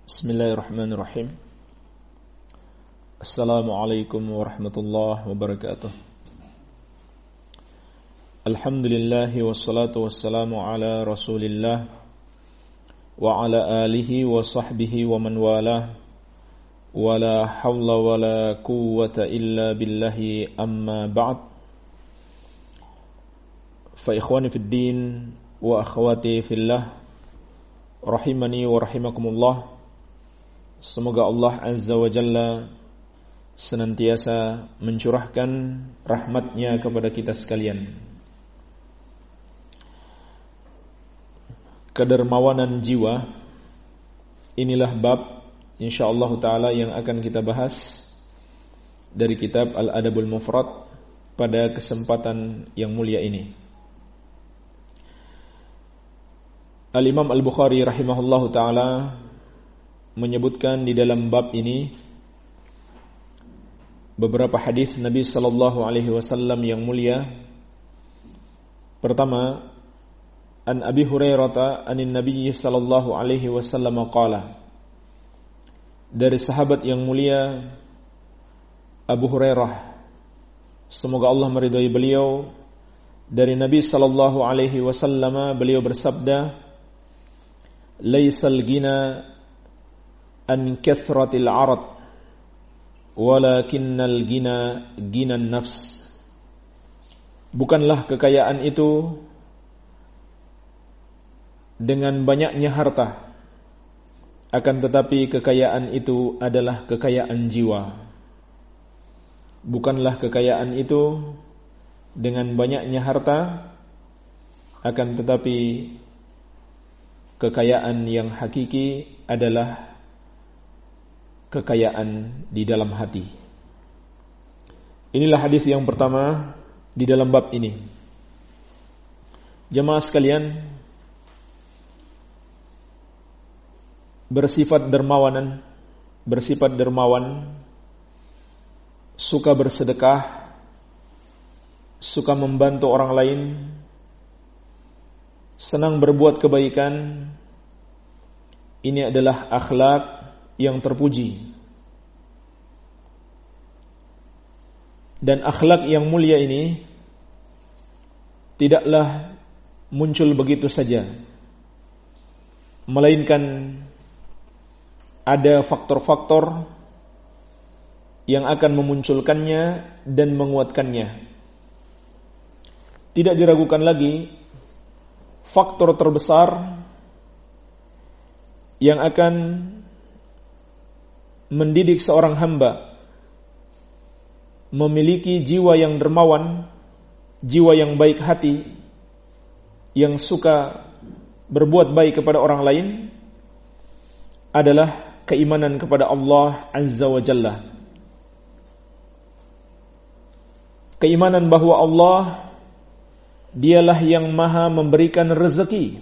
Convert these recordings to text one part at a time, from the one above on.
Bismillahirrahmanirrahim. Assalamualaikum warahmatullahi wabarakatuh. Alhamdulillah wassalatu wassalamu ala Rasulillah wa ala alihi wa sahbihi wa man walah. Wala hawla wala quwwata illa billahi amma ba'd. Fa ikhwani fid din wa akhwati fillah, rahimani wa rahimakumullah. Semoga Allah Azza wa Jalla senantiasa mencurahkan rahmatnya kepada kita sekalian. Kedermawanan jiwa, inilah bab insyaallah ta'ala yang akan kita bahas dari kitab Al-Adabul Mufrad pada kesempatan yang mulia ini. Al-Imam Al-Bukhari rahimahullahu ta'ala menyebutkan di dalam bab ini beberapa hadis Nabi sallallahu alaihi wasallam yang mulia. Pertama, an Abi Hurairah anin Nabi sallallahu alaihi wasallam qala, dari sahabat yang mulia Abu Hurairah, semoga Allah meridai beliau, dari Nabi sallallahu alaihi wasallam beliau bersabda, laisal ghina an kathratil arad walakinnal ghina ghinan nafs. Bukanlah kekayaan itu dengan banyaknya harta, akan tetapi kekayaan itu adalah kekayaan jiwa. Bukanlah kekayaan itu dengan banyaknya harta, akan tetapi kekayaan yang hakiki adalah kekayaan di dalam hati. Inilah hadis yang pertama di dalam bab ini. Jemaah sekalian, bersifat dermawan, suka bersedekah, suka membantu orang lain, senang berbuat kebaikan, ini adalah akhlak yang terpuji. Dan akhlak yang mulia ini tidaklah muncul begitu saja, melainkan ada faktor-faktor yang akan memunculkannya dan menguatkannya. Tidak diragukan lagi, faktor terbesar yang akan mendidik seorang hamba memiliki jiwa yang dermawan, jiwa yang baik hati, yang suka berbuat baik kepada orang lain, adalah keimanan kepada Allah Azza wa Jalla. Keimanan bahwa Allah dialah yang maha memberikan rezeki.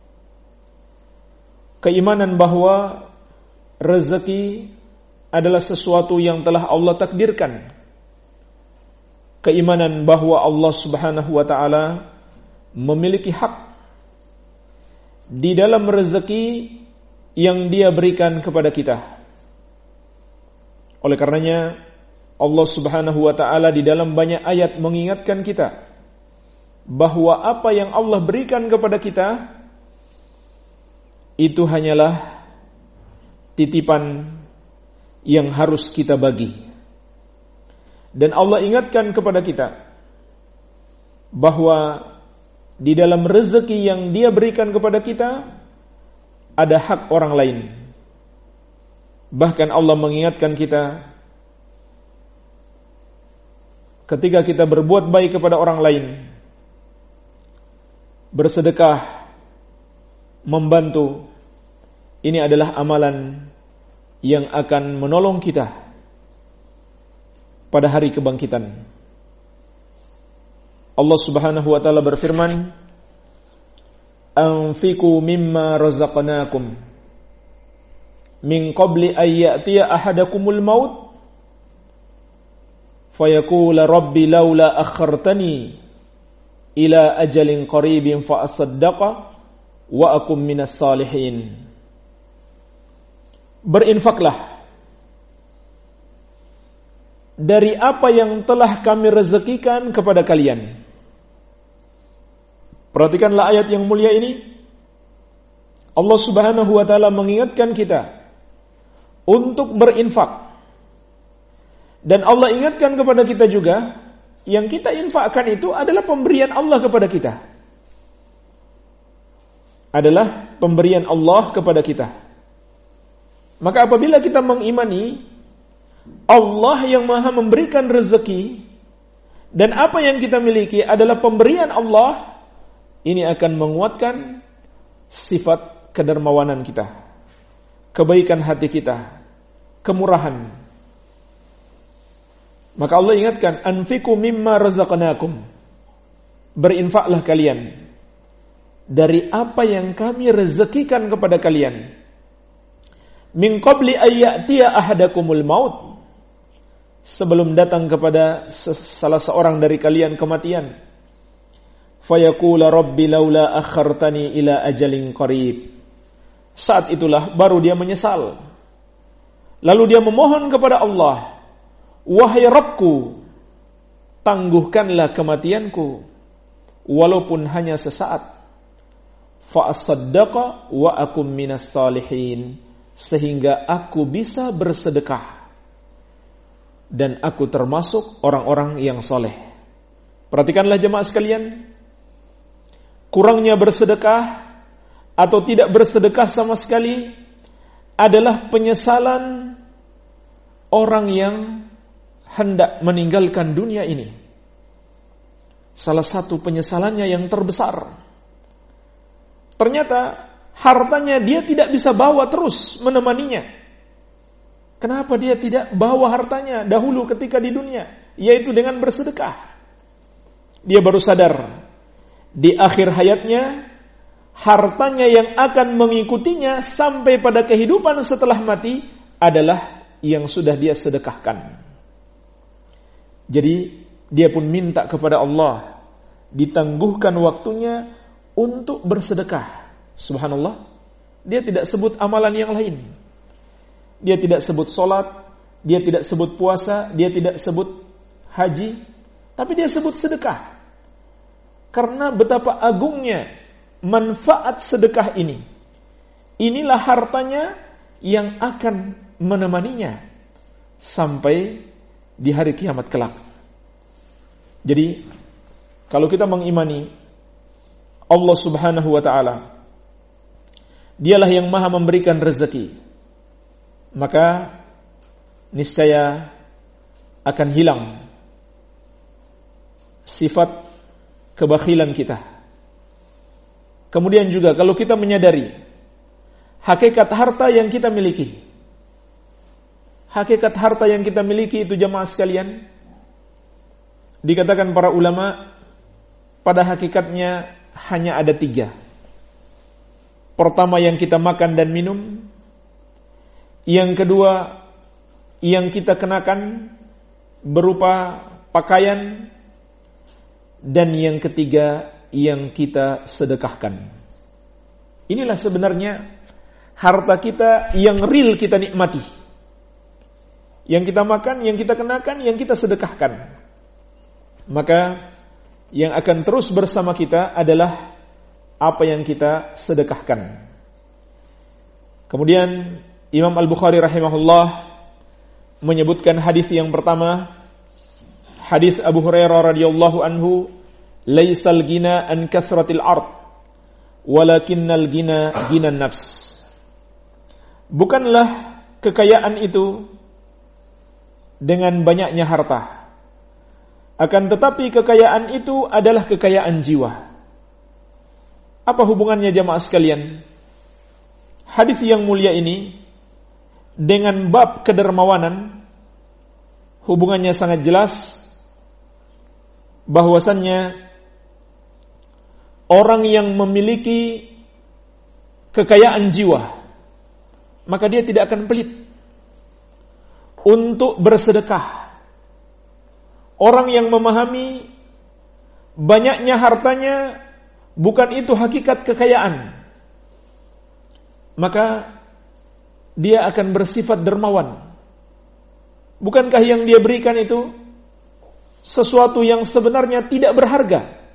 Keimanan bahwa rezeki adalah sesuatu yang telah Allah takdirkan. Keimanan bahwa Allah Subhanahu wa ta'ala memiliki hak di dalam rezeki yang Dia berikan kepada kita. Oleh karenanya Allah Subhanahu wa ta'ala di dalam banyak ayat mengingatkan kita bahwa apa yang Allah berikan kepada kita itu hanyalah titipan yang harus kita bagi. Dan Allah ingatkan kepada kita bahwa di dalam rezeki yang Dia berikan kepada kita ada hak orang lain. Bahkan Allah mengingatkan kita ketika kita berbuat baik kepada orang lain, bersedekah, membantu, ini adalah amalan yang akan menolong kita pada hari kebangkitan. Allah Subhanahu wa ta'ala berfirman, anfiqu mimma razaqnakum min qabli an ya'tiya ahadakumul maut fayaqula rabbi laula akhartani ila ajalin qaribin fa asaddaqa wa akum minas salihin. berinfaklah dari apa yang telah kami rezekikan kepada kalian. Perhatikanlah ayat yang mulia ini. Allah Subhanahu wa taala mengingatkan kita untuk berinfak. Dan Allah ingatkan kepada kita juga, yang kita infakkan itu adalah pemberian Allah kepada kita. Adalah pemberian Allah kepada kita. Maka apabila kita mengimani Allah yang Maha memberikan rezeki dan apa yang kita miliki adalah pemberian Allah, ini akan menguatkan sifat kedermawanan kita, kebaikan hati kita, kemurahan. Maka Allah ingatkan, anfiqu mimma razaqnakum. Berinfaklah kalian dari apa yang kami rezekikan kepada kalian. Min qabli ayyatiya ahadakumul maut. Sebelum datang kepada salah seorang dari kalian kematian. Fayaqula rabbi laula akhartani ila ajalin qarib. Saat itulah baru dia menyesal. Lalu dia memohon kepada Allah, wahai Rabbku, tangguhkanlah kematianku walaupun hanya sesaat. Fa asaddaqa wa akum minas salihin, sehingga aku bisa bersedekah dan aku termasuk orang-orang yang soleh. Perhatikanlah jemaah sekalian, kurangnya bersedekah atau tidak bersedekah sama sekali adalah penyesalan orang yang hendak meninggalkan dunia ini. Salah satu penyesalannya yang terbesar, ternyata hartanya dia tidak bisa bawa terus menemaninya. Kenapa dia tidak bawa hartanya dahulu ketika di dunia? Yaitu dengan bersedekah. Dia baru sadar di akhir hayatnya hartanya yang akan mengikutinya sampai pada kehidupan setelah mati adalah yang sudah dia sedekahkan. Jadi dia pun minta kepada Allah ditangguhkan waktunya untuk bersedekah. Subhanallah, dia tidak sebut amalan yang lain. Dia tidak sebut sholat, dia tidak sebut puasa, dia tidak sebut haji, tapi dia sebut sedekah. Karena betapa agungnya manfaat sedekah ini. Inilah hartanya yang akan menemaninya sampai di hari kiamat kelak. Jadi, kalau kita mengimani Allah Subhanahu wa ta'ala, Dialah yang Maha memberikan rezeki, maka niscaya akan hilang sifat kebakhilan kita. Kemudian juga kalau kita menyadari hakikat harta yang kita miliki, hakikat harta yang kita miliki itu jamaah sekalian, dikatakan para ulama pada hakikatnya hanya ada 3. Pertama, yang kita makan dan minum. Yang kedua, yang kita kenakan berupa pakaian. Dan yang ketiga, yang kita sedekahkan. Inilah sebenarnya harta kita yang real kita nikmati. Yang kita makan, yang kita kenakan, yang kita sedekahkan. Maka yang akan terus bersama kita adalah apa yang kita sedekahkan. Kemudian Imam Al-Bukhari rahimahullah menyebutkan hadis yang pertama, hadis Abu Hurairah radhiyallahu anhu, "Laisal ghina an kathratil ard, walakinnal ghina ghinan nafs." Bukanlah kekayaan itu dengan banyaknya harta, akan tetapi kekayaan itu adalah kekayaan jiwa. Apa hubungannya jamaah sekalian? Hadis yang mulia ini dengan bab kedermawanan hubungannya sangat jelas, bahwasannya orang yang memiliki kekayaan jiwa, maka dia tidak akan pelit untuk bersedekah. Orang yang memahami banyaknya hartanya bukan itu hakikat kekayaan, maka dia akan bersifat dermawan. Bukankah yang dia berikan itu sesuatu yang sebenarnya tidak berharga?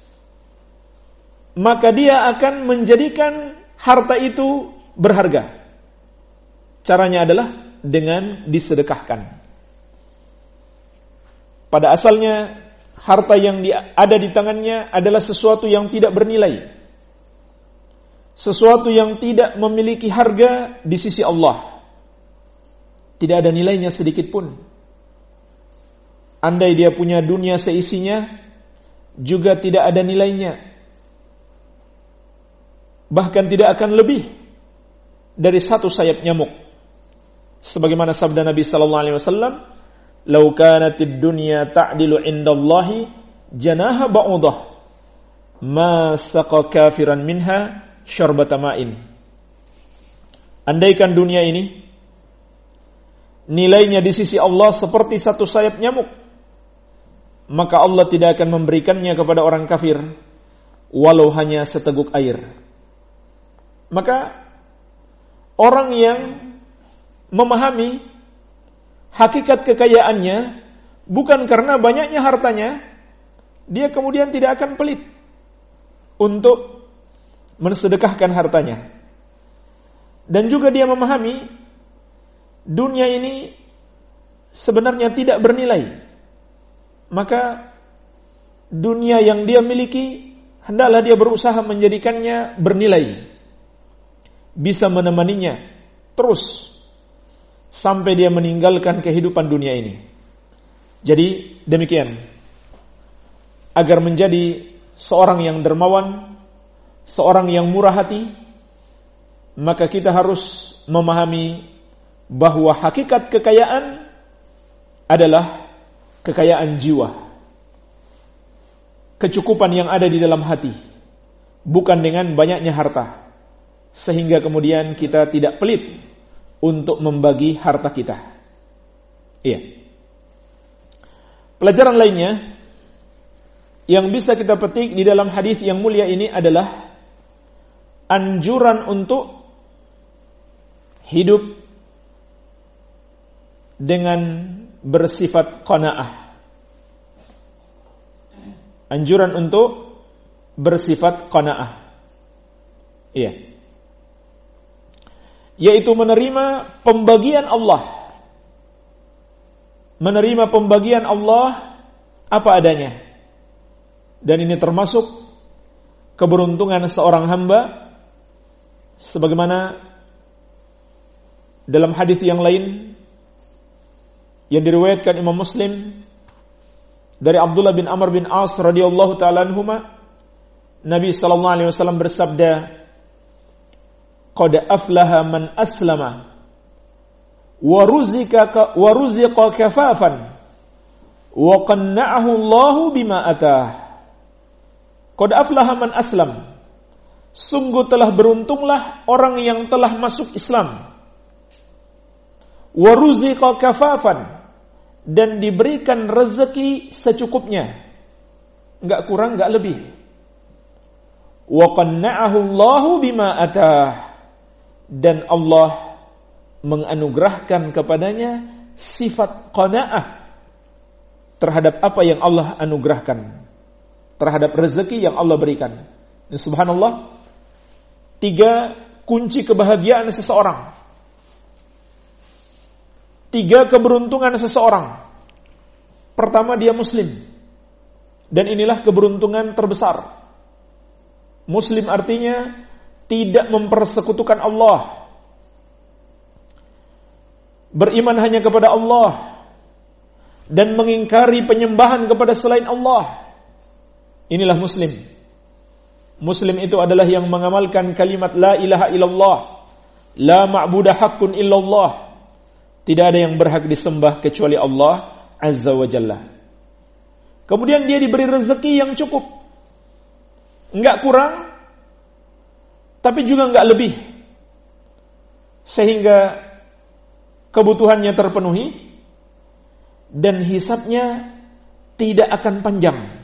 Maka dia akan menjadikan harta itu berharga. Caranya adalah dengan disedekahkan. Pada asalnya harta yang ada di tangannya adalah sesuatu yang tidak bernilai, sesuatu yang tidak memiliki harga di sisi Allah. Tidak ada nilainya sedikit pun. Andai dia punya dunia seisinya, juga tidak ada nilainya. Bahkan tidak akan lebih dari satu sayap nyamuk. Sebagaimana sabda Nabi sallallahu alaihi wasallam, "Lau kanatid dunya ta'dilu 'indallahi janaha ba'udah, ma saqa kafiran minha syarbata ma'in." Andaikan dunia ini nilainya di sisi Allah seperti satu sayap nyamuk, maka Allah tidak akan memberikannya kepada orang kafir walau hanya seteguk air. Maka orang yang memahami hakikat kekayaannya bukan karena banyaknya hartanya, dia kemudian tidak akan pelit untuk mensedekahkan hartanya. Dan juga dia memahami dunia ini sebenarnya tidak bernilai. Maka dunia yang dia miliki hendaklah dia berusaha menjadikannya bernilai, bisa menemaninya terus sampai dia meninggalkan kehidupan dunia ini. Jadi demikian, agar menjadi seorang yang dermawan, seorang yang murah hati, maka kita harus memahami bahwa hakikat kekayaan adalah kekayaan jiwa, kecukupan yang ada di dalam hati, bukan dengan banyaknya harta, sehingga kemudian kita tidak pelit untuk membagi harta kita. Iya. Pelajaran lainnya yang bisa kita petik di dalam hadis yang mulia ini adalah anjuran untuk hidup dengan bersifat qanaah. Anjuran untuk bersifat qanaah. Iya. Yaitu menerima pembagian Allah. Menerima pembagian Allah apa adanya. Dan ini termasuk keberuntungan seorang hamba, sebagaimana dalam hadis yang lain yang diriwayatkan Imam Muslim dari Abdullah bin Amr bin As radhiyallahu ta'ala anhuma, Nabi sallallahu alaihi wasallam bersabda, "Qad aflaha man aslama wa ruziqa kafafan wa qanna'ahu Allahu bima atah." Qad aflaha man aslam. Sungguh telah beruntunglah orang yang telah masuk Islam. Wa ruziqa kafafan, dan diberikan rezeki secukupnya, enggak kurang enggak lebih. Wa qanna'ahu Allahu bima atah, dan Allah menganugerahkan kepadanya sifat qanaah terhadap apa yang Allah anugerahkan, terhadap rezeki yang Allah berikan. Dan subhanallah, 3 kunci kebahagiaan seseorang, 3 keberuntungan seseorang. Pertama, dia muslim. Dan inilah keberuntungan terbesar. Muslim artinya tidak mempersekutukan Allah, beriman hanya kepada Allah, dan mengingkari penyembahan kepada selain Allah. Inilah muslim. Muslim itu adalah yang mengamalkan kalimat la ilaha illallah, la ma'budu haqqun illallah. Tidak ada yang berhak disembah kecuali Allah Azza wa Jalla. Kemudian dia diberi rezeki yang cukup, enggak kurang, tapi juga enggak lebih, sehingga kebutuhannya terpenuhi dan hisabnya tidak akan panjang,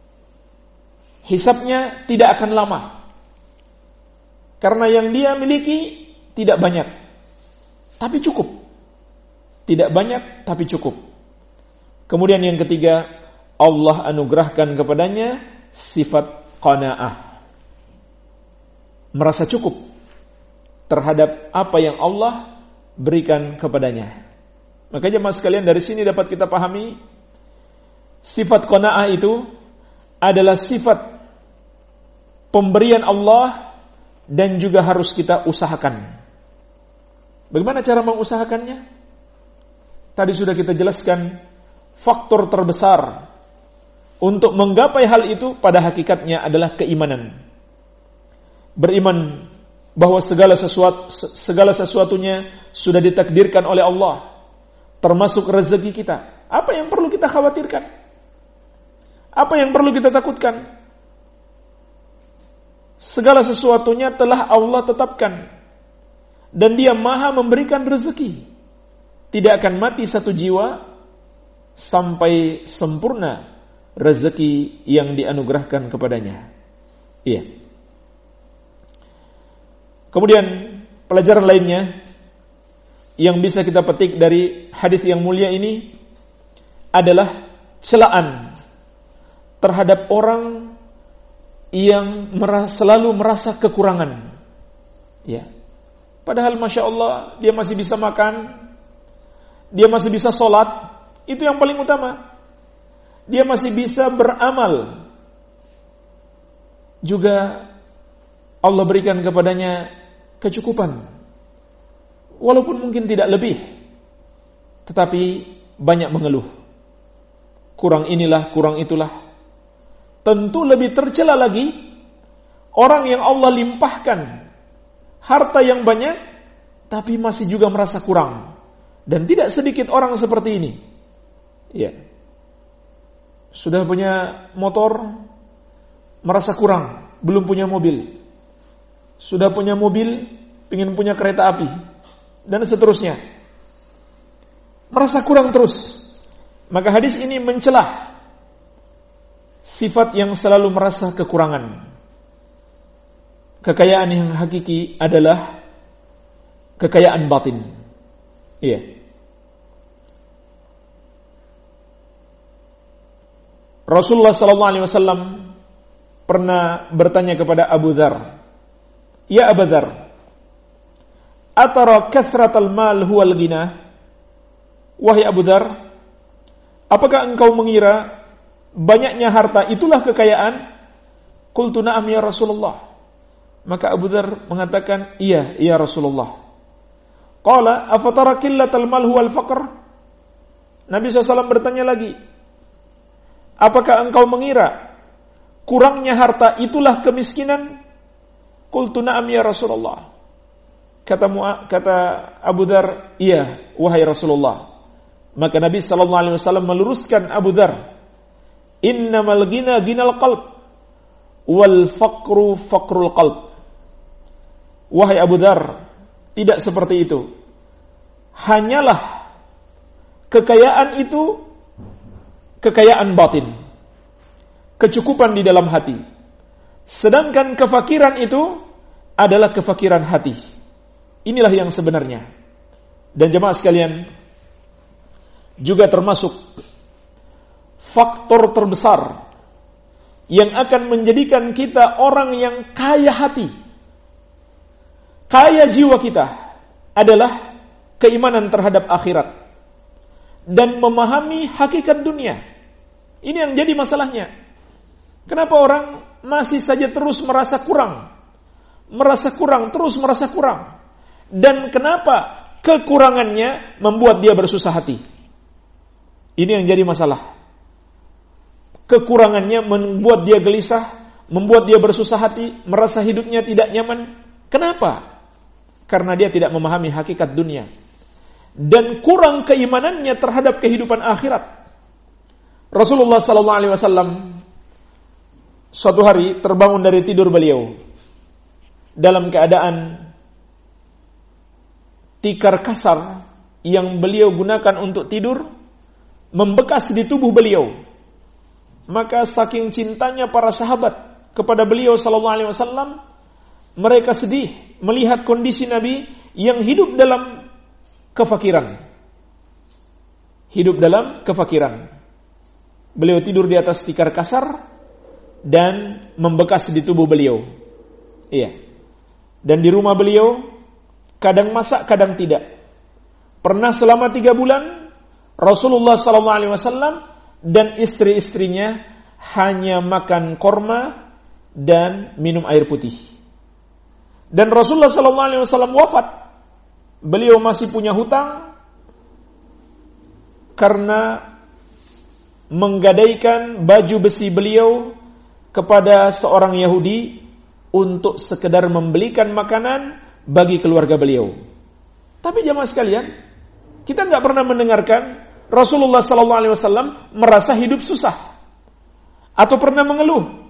hisabnya tidak akan lama, karena yang dia miliki tidak banyak. tapi cukup. Tidak banyak, tapi cukup. Kemudian yang ketiga, Allah anugerahkan kepadanya sifat qanaah. Merasa cukup terhadap apa yang Allah berikan kepadanya. Maka jemaah sekalian, dari sini dapat kita pahami sifat qanaah itu adalah sifat pemberian Allah dan juga harus kita usahakan. Bagaimana cara mengusahakannya? Tadi sudah kita jelaskan faktor terbesar untuk menggapai hal itu pada hakikatnya adalah keimanan. Beriman bahwa segala sesuatunya sudah ditakdirkan oleh Allah, termasuk rezeki kita. Apa yang perlu kita khawatirkan? Apa yang perlu kita takutkan? Segala sesuatunya telah Allah tetapkan. Dan Dia maha memberikan rezeki. Tidak akan mati satu jiwa sampai sempurna rezeki yang dianugerahkan kepadanya. Iya. Kemudian pelajaran lainnya yang bisa kita petik dari hadis yang mulia ini adalah celaan terhadap orang yang selalu merasa kekurangan. Ya. Padahal Masya Allah, dia masih bisa makan, dia masih bisa sholat, itu yang paling utama. Dia masih bisa beramal. Juga Allah berikan kepadanya kecukupan. Walaupun mungkin tidak lebih, tetapi banyak mengeluh. Kurang inilah, kurang itulah. Tentu lebih tercela lagi orang yang Allah limpahkan harta yang banyak, tapi masih juga merasa kurang. Dan tidak sedikit orang seperti ini. Ya. Sudah punya motor, merasa kurang, belum punya mobil. Sudah punya mobil, ingin punya kereta api, dan seterusnya. Merasa kurang terus. Maka hadis ini mencelah sifat yang selalu merasa kekurangan. Kekayaan yang hakiki adalah kekayaan batin. Iya. Rasulullah SAW pernah bertanya kepada Abu Dzar, "Ya Abu Dzar, atara kathratal mal huwal ghina?" Wahai Abu Dzar, apakah engkau mengira banyaknya harta itulah kekayaan? Qultu na'am ya Rasulullah. Maka Abu Dzar mengatakan, iya, ya Rasulullah. Qala afatara qillatal mal huwal faqr? Nabi SAW bertanya lagi, apakah engkau mengira kurangnya harta itulah kemiskinan? Qultu na'am ya Rasulullah. Kata Abu Dzar, iya, wahai Rasulullah. Maka Nabi SAW meluruskan Abu Dzar, innamal ghina ghinal qalb wal faqru faqrul qalb. Wahai Abu Dzar, tidak seperti itu. Hanyalah kekayaan itu kekayaan batin, kecukupan di dalam hati. Sedangkan kefakiran itu adalah kefakiran hati. Inilah yang sebenarnya. Dan jemaah sekalian, juga termasuk faktor terbesar yang akan menjadikan kita orang yang kaya hati, kaya jiwa kita, adalah keimanan terhadap akhirat dan memahami hakikat dunia. Ini yang jadi masalahnya. Kenapa orang masih saja terus merasa kurang, terus merasa kurang, dan kenapa kekurangannya membuat dia bersusah hati? Ini yang jadi masalah. Kekurangannya membuat dia gelisah, membuat dia bersusah hati, merasa hidupnya tidak nyaman. Kenapa? Karena dia tidak memahami hakikat dunia dan kurang keimanannya terhadap kehidupan akhirat. Rasulullah SAW suatu hari terbangun dari tidur beliau dalam keadaan tikar kasar yang beliau gunakan untuk tidur membekas di tubuh beliau. Maka saking cintanya para sahabat kepada beliau SAW, mereka sedih melihat kondisi Nabi yang hidup dalam kefakiran. Hidup dalam kefakiran. Beliau tidur di atas tikar kasar dan membekas di tubuh beliau. Iya. Dan di rumah beliau kadang masak, kadang tidak. Pernah selama 3 bulan Rasulullah SAW dan istri-istrinya hanya makan korma dan minum air putih. Dan Rasulullah SAW wafat. Beliau masih punya hutang karena menggadaikan baju besi beliau kepada seorang Yahudi untuk sekedar membelikan makanan bagi keluarga beliau. Tapi jamaah sekalian, kita nggak pernah mendengarkan Rasulullah SAW merasa hidup susah atau pernah mengeluh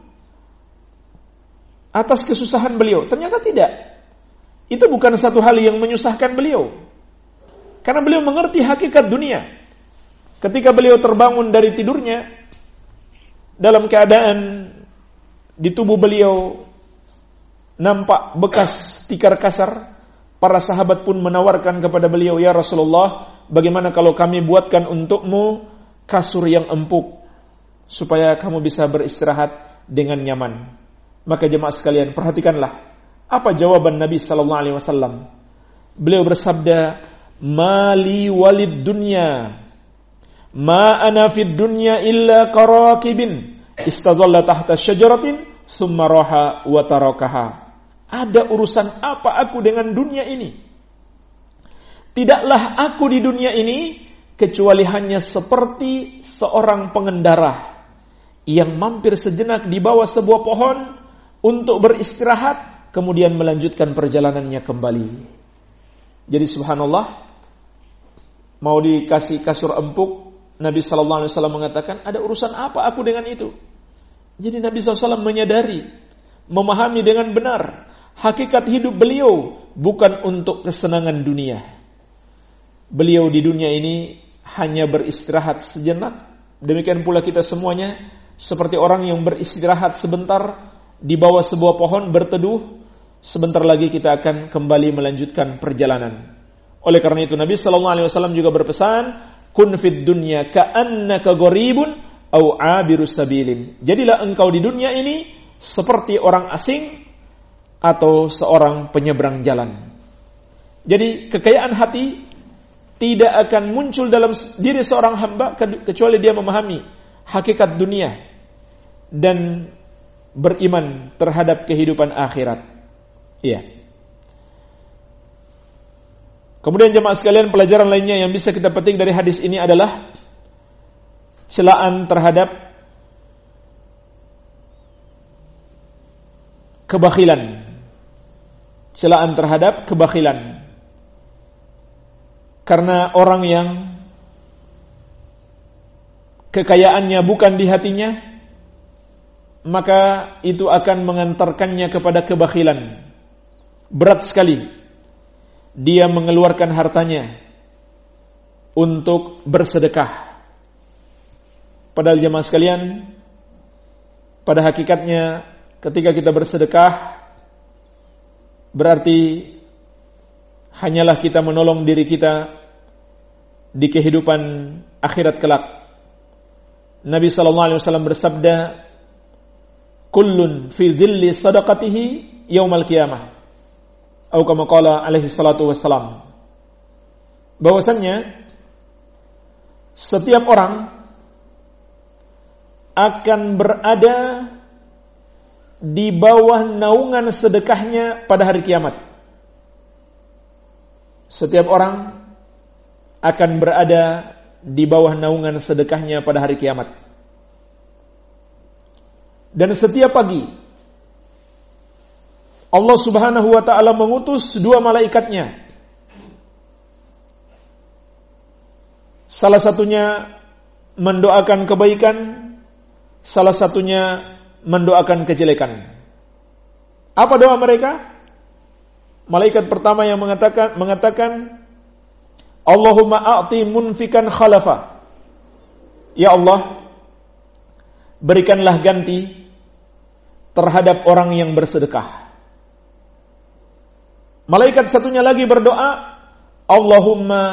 atas kesusahan beliau. Ternyata tidak. Itu bukan satu hal yang menyusahkan beliau, karena beliau mengerti hakikat dunia. Ketika beliau terbangun dari tidurnya dalam keadaan di tubuh beliau nampak bekas tikar kasar, para sahabat pun menawarkan kepada beliau, "Ya Rasulullah, bagaimana kalau kami buatkan untukmu kasur yang empuk supaya kamu bisa beristirahat dengan nyaman?" Maka jemaah sekalian, perhatikanlah apa jawaban Nabi sallallahu alaihi wasallam. Beliau bersabda, "Mali walid dunya, ma ana fid dunya illa qarakibin istadalla tahta syajaratin summa raha wa tarakaha." Ada urusan apa aku dengan dunia ini? Tidaklah aku di dunia ini kecuali hanya seperti seorang pengendara yang mampir sejenak di bawah sebuah pohon untuk beristirahat, kemudian melanjutkan perjalanannya kembali. Jadi subhanallah, mau dikasih kasur empuk, Nabi SAW mengatakan, ada urusan apa aku dengan itu? Jadi Nabi SAW menyadari, memahami dengan benar, hakikat hidup beliau bukan untuk kesenangan dunia. Beliau di dunia ini hanya beristirahat sejenak. Demikian pula kita semuanya, seperti orang yang beristirahat sebentar di bawah sebuah pohon berteduh. Sebentar lagi kita akan kembali melanjutkan perjalanan. Oleh karena itu Nabi SAW juga berpesan, "Kun fid dunya ka'annaka gharibun au 'abirus sabilin." Jadilah engkau di dunia ini seperti orang asing atau seorang penyeberang jalan. Jadi kekayaan hati tidak akan muncul dalam diri seorang hamba kecuali dia memahami hakikat dunia dan beriman terhadap kehidupan akhirat. Iya. Kemudian jemaah sekalian, pelajaran lainnya yang bisa kita petik dari hadis ini adalah celaan terhadap kebakhilan. Celaan terhadap kebakhilan. Karena orang yang kekayaannya bukan di hatinya, maka itu akan mengantarkannya kepada kebakhilan. Berat sekali dia mengeluarkan hartanya untuk bersedekah. Padahal jemaah sekalian, pada hakikatnya ketika kita bersedekah berarti hanyalah kita menolong diri kita di kehidupan akhirat kelak. Nabi SAW bersabda, "Kullun fi dhilli sadaqatihi yaumal qiyamah." Atau kama qala alaihi salatu wassalam. Bahwasannya setiap orang akan berada di bawah naungan sedekahnya pada hari kiamat. Setiap orang akan berada di bawah naungan sedekahnya pada hari kiamat. Dan setiap pagi Allah Subhanahu wa ta'ala mengutus 2 malaikatnya. Salah satunya mendoakan kebaikan, salah satunya mendoakan kejelekan. Apa doa mereka? Malaikat pertama yang mengatakan Allahumma a'ti munfikan khalafa. Ya Allah, berikanlah ganti terhadap orang yang bersedekah. Malaikat satunya lagi berdoa, Allahumma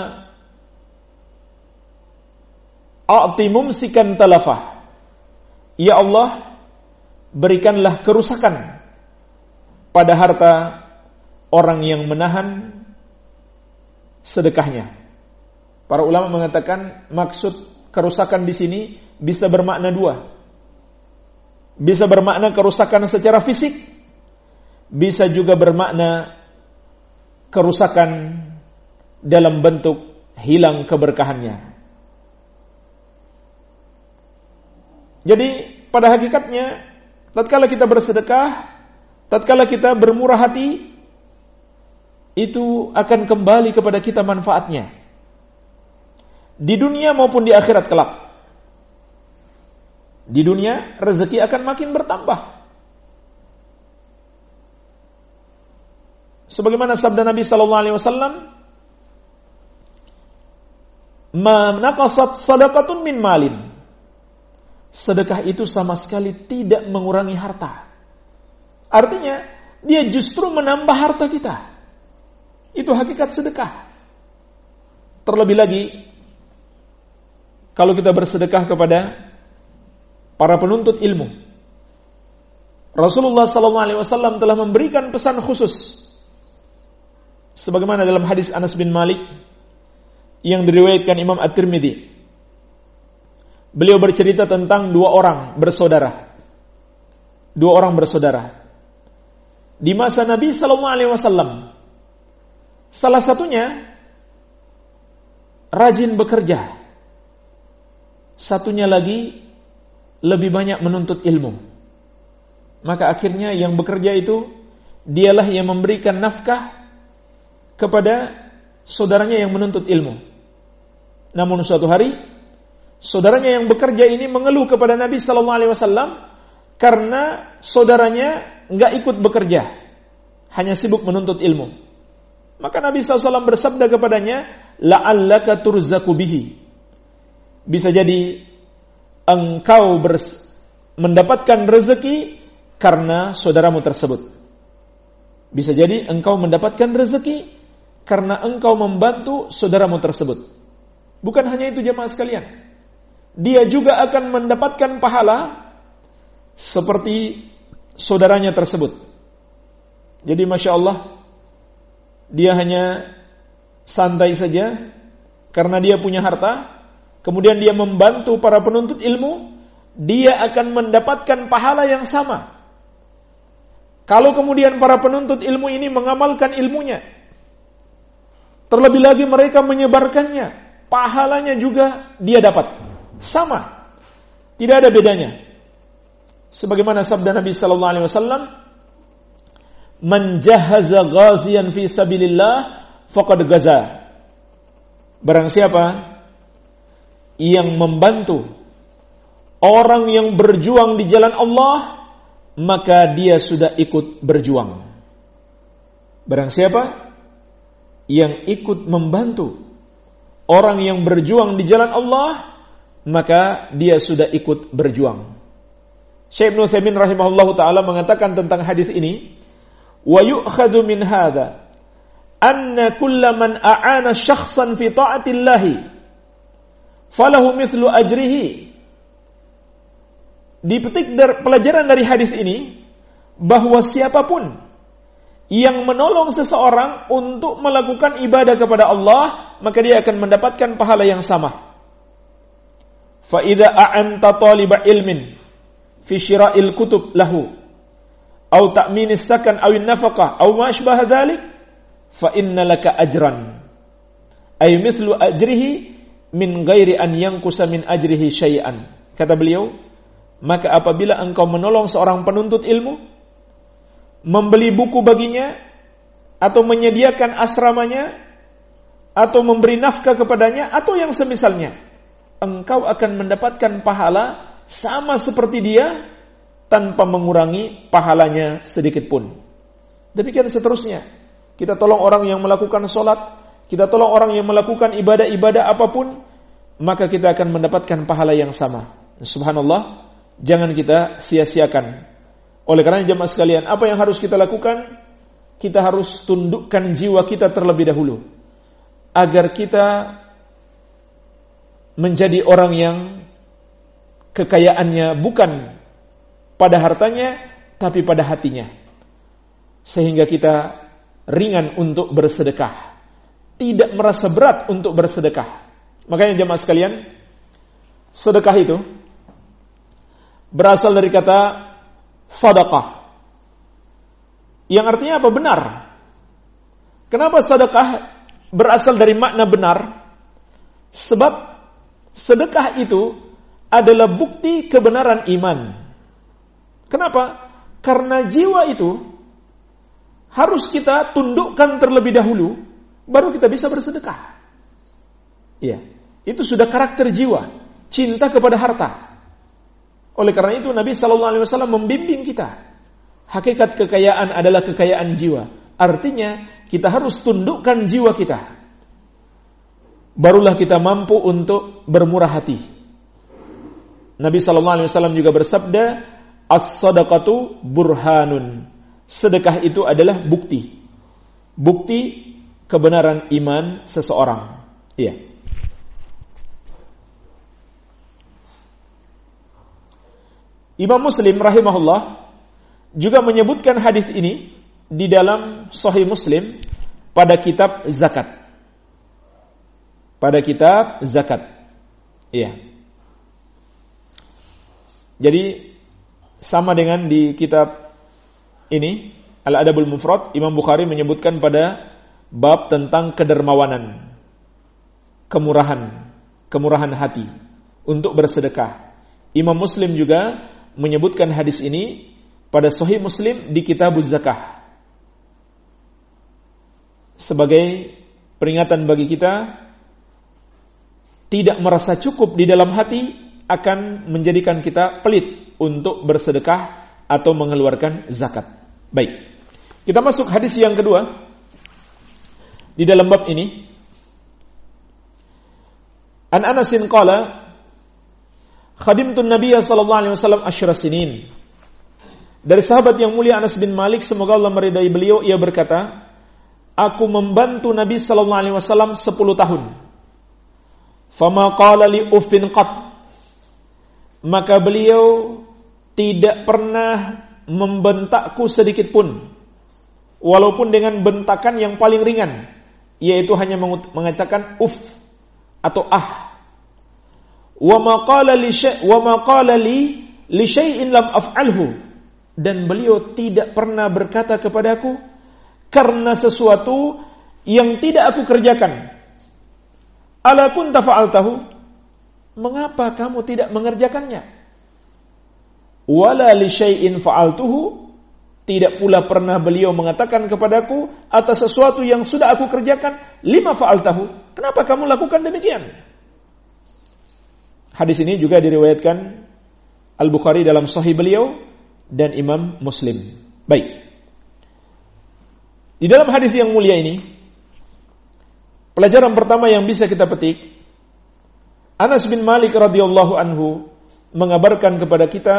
a'ti mumsikan talafah. Ya Allah, berikanlah kerusakan pada harta orang yang menahan sedekahnya. Para ulama mengatakan maksud kerusakan di sini bisa bermakna dua. Bisa bermakna kerusakan secara fisik, bisa juga bermakna kerusakan dalam bentuk hilang keberkahannya. Jadi pada hakikatnya tatkala kita bersedekah, tatkala kita bermurah hati, itu akan kembali kepada kita manfaatnya di dunia maupun di akhirat kelak. Di dunia rezeki akan makin bertambah. Sebagaimana sabda Nabi sallallahu alaihi wasallam, "Ma naqasat shadaqatun min malin." Sedekah itu sama sekali tidak mengurangi harta. Artinya, dia justru menambah harta kita. Itu hakikat sedekah. Terlebih lagi, kalau kita bersedekah kepada para penuntut ilmu. Rasulullah SAW telah memberikan pesan khusus. Sebagaimana dalam hadis Anas bin Malik yang diriwayatkan Imam At-Tirmidzi. Beliau bercerita tentang dua orang bersaudara. Di masa Nabi SAW, salah satunya rajin bekerja, satunya lagi lebih banyak menuntut ilmu. Maka akhirnya yang bekerja itu dialah yang memberikan nafkah kepada saudaranya yang menuntut ilmu. Namun suatu hari saudaranya yang bekerja ini mengeluh kepada Nabi SAW karena saudaranya enggak ikut bekerja, hanya sibuk menuntut ilmu. Maka Nabi SAW bersabda kepadanya, "La'allaka turzaku bihi." Bisa jadi engkau mendapatkan rezeki karena saudaramu tersebut. Bisa jadi engkau mendapatkan rezeki karena engkau membantu saudaramu tersebut. Bukan hanya itu jemaah sekalian, dia juga akan mendapatkan pahala seperti saudaranya tersebut. Jadi Masya Allah, dia hanya santai saja karena dia punya harta, kemudian dia membantu para penuntut ilmu, dia akan mendapatkan pahala yang sama. Kalau kemudian para penuntut ilmu ini mengamalkan ilmunya, terlebih lagi mereka menyebarkannya, pahalanya juga dia dapat. Sama. Tidak ada bedanya. Sebagaimana sabda Nabi sallallahu alaihi wasallam, "Man jahaza ghaziyan fi sabilillah faqad gaza." Barang siapa yang membantu orang yang berjuang di jalan Allah, maka dia sudah ikut berjuang. Barang siapa yang ikut membantu orang yang berjuang di jalan Allah, maka dia sudah ikut berjuang. Syekh Ibnu Utsaimin rahimahullahu taala mengatakan tentang hadis ini, "Wa yu'khadhu min hadza anna kullaman a'ana syakhsan fi ta'atillahi falahu mithlu ajrihi." Dipetik dari pelajaran dari hadis ini bahwa siapapun yang menolong seseorang untuk melakukan ibadah kepada Allah, maka dia akan mendapatkan pahala yang sama. Fa idza a'anta taliba ilmin fi syira'il kutub lahu aw ta'minis sakan aw an-nafaqah aw ma asbaha dzalik fa inna laka ajran ay mithlu ajrihi min ghairi an yanqusa min ajrihi syai'an. Kata beliau, maka apabila engkau menolong seorang penuntut ilmu, membeli buku baginya, atau menyediakan asramanya, atau memberi nafkah kepadanya, atau yang semisalnya, engkau akan mendapatkan pahala sama seperti dia, tanpa mengurangi pahalanya sedikit pun. Demikian seterusnya. Kita tolong orang yang melakukan sholat, kita tolong orang yang melakukan ibadah-ibadah apapun, maka kita akan mendapatkan pahala yang sama. Subhanallah, jangan kita sia-siakan. Oleh karena jemaah sekalian, apa yang harus kita lakukan? Kita harus tundukkan jiwa kita terlebih dahulu. agar kita menjadi orang yang kekayaannya bukan pada hartanya, tapi pada hatinya. Sehingga kita ringan untuk bersedekah, tidak merasa berat untuk bersedekah. Makanya jemaah sekalian, sedekah itu berasal dari kata sadaqah, yang artinya apa? Benar. Kenapa sedekah berasal dari makna benar? Sebab sedekah itu adalah bukti kebenaran iman. Kenapa? Karena jiwa itu harus kita tundukkan terlebih dahulu, baru kita bisa bersedekah. Ya, itu sudah karakter jiwa, cinta kepada harta. Oleh karena itu Nabi SAW membimbing kita. Hakikat kekayaan adalah kekayaan jiwa. Artinya kita harus tundukkan jiwa kita. Barulah kita mampu untuk bermurah hati. Nabi SAW juga bersabda, as-sadaqatu burhanun. Sedekah itu adalah bukti. Bukti kebenaran iman seseorang. Iya. Imam Muslim rahimahullah juga menyebutkan hadis ini di dalam Sahih Muslim pada kitab zakat. Pada kitab zakat. Iya. Jadi sama dengan di kitab ini Al-Adabul Mufrad, Imam Bukhari menyebutkan pada bab tentang kedermawanan, kemurahan hati untuk bersedekah. Imam Muslim juga menyebutkan hadis ini pada Sahih Muslim di Kitabuz Zakah sebagai peringatan bagi kita tidak merasa cukup di dalam hati akan menjadikan kita pelit untuk bersedekah atau mengeluarkan zakat. Baik, kita masuk hadis yang kedua di dalam bab ini. An Anasin qala khadimtu Nabiyya sallallahu alaihi wasallam asyra sinin. Dari sahabat yang mulia Anas bin Malik, semoga Allah meridai beliau, ia berkata, aku membantu Nabi sallallahu alaihi wasallam 10 tahun. Fama qala li uffin qat. Maka beliau tidak pernah membentakku sedikit pun, walaupun dengan bentakan yang paling ringan, yaitu hanya mengatakan uff atau ah. Wa ma qala li syai'in lam af'alhu. Dan beliau tidak pernah berkata kepadaku karena sesuatu yang tidak aku kerjakan. Ala kunta fa'altahu? Mengapa kamu tidak mengerjakannya? Wala li syai'in fa'altuhu? Tidak pula pernah beliau mengatakan kepadaku atas sesuatu yang sudah aku kerjakan, lima fa'altahu? Kenapa kamu lakukan demikian? Hadis ini juga diriwayatkan Al-Bukhari dalam Sahih beliau dan Imam Muslim. Baik. Di dalam hadis yang mulia ini, pelajaran pertama yang bisa kita petik, Anas bin Malik radhiyallahu anhu mengabarkan kepada kita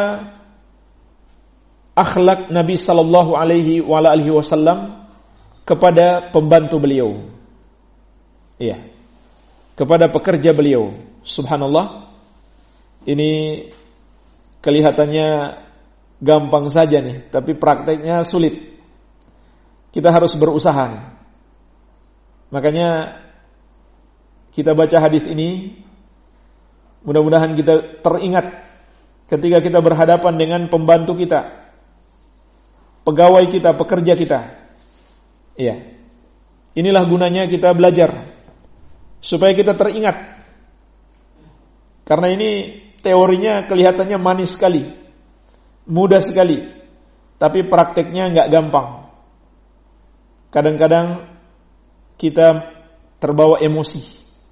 akhlak Nabi sallallahu alaihi wasallam kepada pembantu beliau. Iya. Kepada pekerja beliau. Subhanallah. Ini kelihatannya gampang saja nih, tapi prakteknya sulit. Kita harus berusaha. Makanya kita baca hadis ini, mudah-mudahan kita teringat ketika kita berhadapan dengan pembantu kita, pegawai kita, pekerja kita. Iya. Inilah gunanya kita belajar supaya kita teringat. Karena ini teorinya kelihatannya manis sekali, mudah sekali, tapi prakteknya nggak gampang. Kadang-kadang kita terbawa emosi.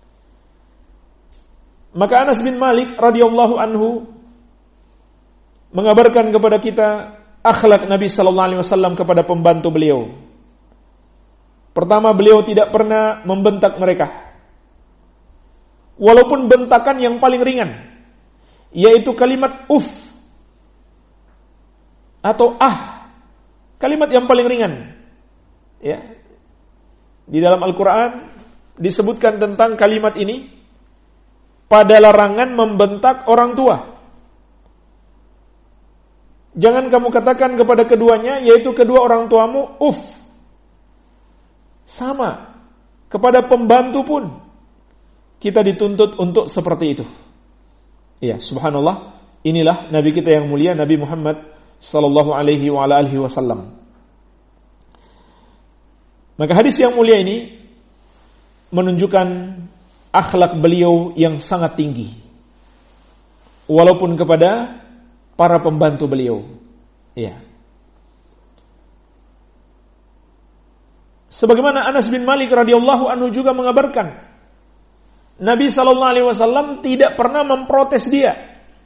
Maka Anas bin Malik radhiyallahu anhu mengabarkan kepada kita akhlak Nabi sallallahu alaihi wasallam kepada pembantu beliau. Pertama, beliau tidak pernah membentak mereka. Walaupun bentakan yang paling ringan, yaitu kalimat uff atau ah, kalimat yang paling ringan. Ya. Di dalam Al-Quran disebutkan tentang kalimat ini pada larangan membentak orang tua. Jangan kamu katakan kepada keduanya, yaitu kedua orang tuamu, uff. Sama. Kepada pembantu pun kita dituntut untuk seperti itu. Ya, subhanallah. Inilah Nabi kita yang mulia, Nabi Muhammad sallallahu alaihi wa ala alihi wasallam. Maka hadis yang mulia ini menunjukkan akhlak beliau yang sangat tinggi, walaupun kepada para pembantu beliau. Ya. Sebagaimana Anas bin Malik radhiyallahu anhu juga mengabarkan, Nabi sallallahu alaihi wasallam tidak pernah memprotes dia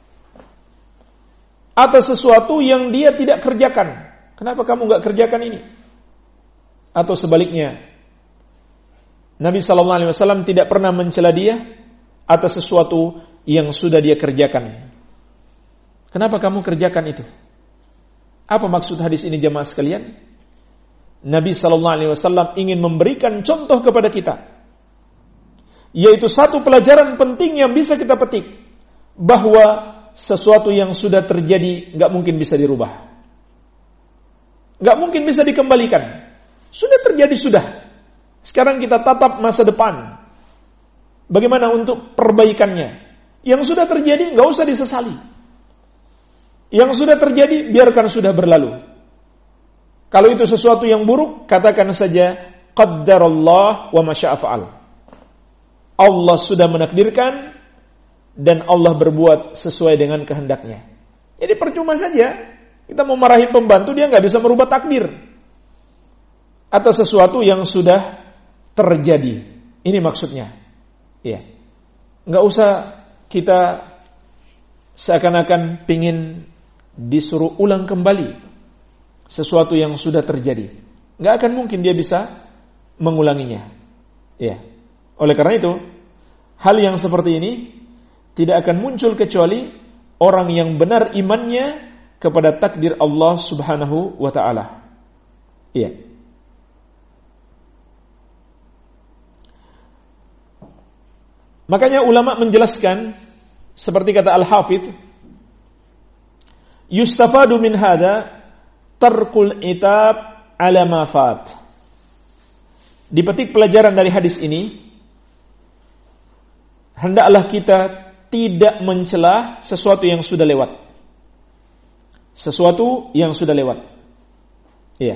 atas sesuatu yang dia tidak kerjakan. Kenapa kamu enggak kerjakan ini? Atau sebaliknya, Nabi sallallahu alaihi wasallam tidak pernah mencela dia atas sesuatu yang sudah dia kerjakan. Kenapa kamu kerjakan itu? Apa maksud hadis ini jemaah sekalian? Nabi sallallahu alaihi wasallam ingin memberikan contoh kepada kita, yaitu satu pelajaran penting yang bisa kita petik, bahwa sesuatu yang sudah terjadi enggak mungkin bisa dirubah. Enggak mungkin bisa dikembalikan. Sudah terjadi, sudah. Sekarang kita tatap masa depan. Bagaimana untuk perbaikannya? Yang sudah terjadi enggak usah disesali. Yang sudah terjadi biarkan sudah berlalu. Kalau itu sesuatu yang buruk, katakan saja qaddarallah wa ma syaa fa'al. Allah sudah menakdirkan dan Allah berbuat sesuai dengan kehendaknya. Jadi percuma saja kita mau marahin pembantu, dia enggak bisa merubah takdir atas sesuatu yang sudah terjadi. Ini maksudnya. Ya. Enggak usah kita seakan-akan pingin disuruh ulang kembali sesuatu yang sudah terjadi. Enggak akan mungkin dia bisa mengulanginya. Ya. Oleh karena itu, hal yang seperti ini tidak akan muncul kecuali orang yang benar imannya kepada takdir Allah Subhanahu wa taala. Iya. Makanya ulama menjelaskan seperti kata Al-Hafidh, yustafadu min hadza tarkul itab ala ma fat. Dipetik pelajaran dari hadis ini, hendaklah kita tidak mencela sesuatu yang sudah lewat. Sesuatu yang sudah lewat. Iya.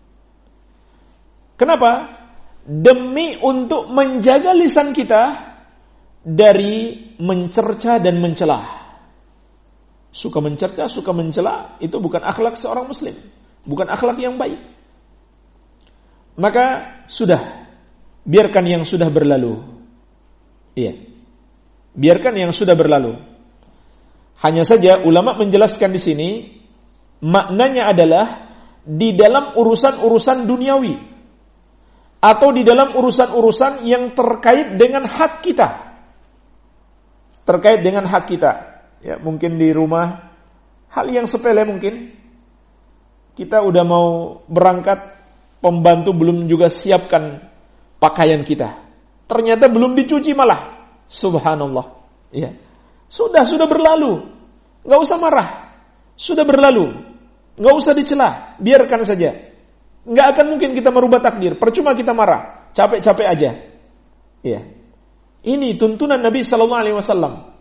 Kenapa? Demi untuk menjaga lisan kita dari mencerca dan mencela. Suka mencerca, suka mencela, itu bukan akhlak seorang muslim, bukan akhlak yang baik. Maka sudah, biarkan yang sudah berlalu. Iya. Biarkan yang sudah berlalu. Hanya saja ulama menjelaskan di sini, maknanya adalah di dalam urusan-urusan duniawi atau di dalam urusan-urusan yang terkait dengan hak kita. Terkait dengan hak kita. Ya, mungkin di rumah hal yang sepele mungkin. Kita udah mau berangkat, pembantu belum juga siapkan pakaian kita. Ternyata belum dicuci malah. Subhanallah. Ya. Sudah berlalu. Enggak usah marah. Sudah berlalu. Enggak usah dicela, biarkan saja. Enggak akan mungkin kita merubah takdir. Percuma kita marah. Capek-capek aja. Ya. Ini tuntunan Nabi sallallahu alaihi wasallam.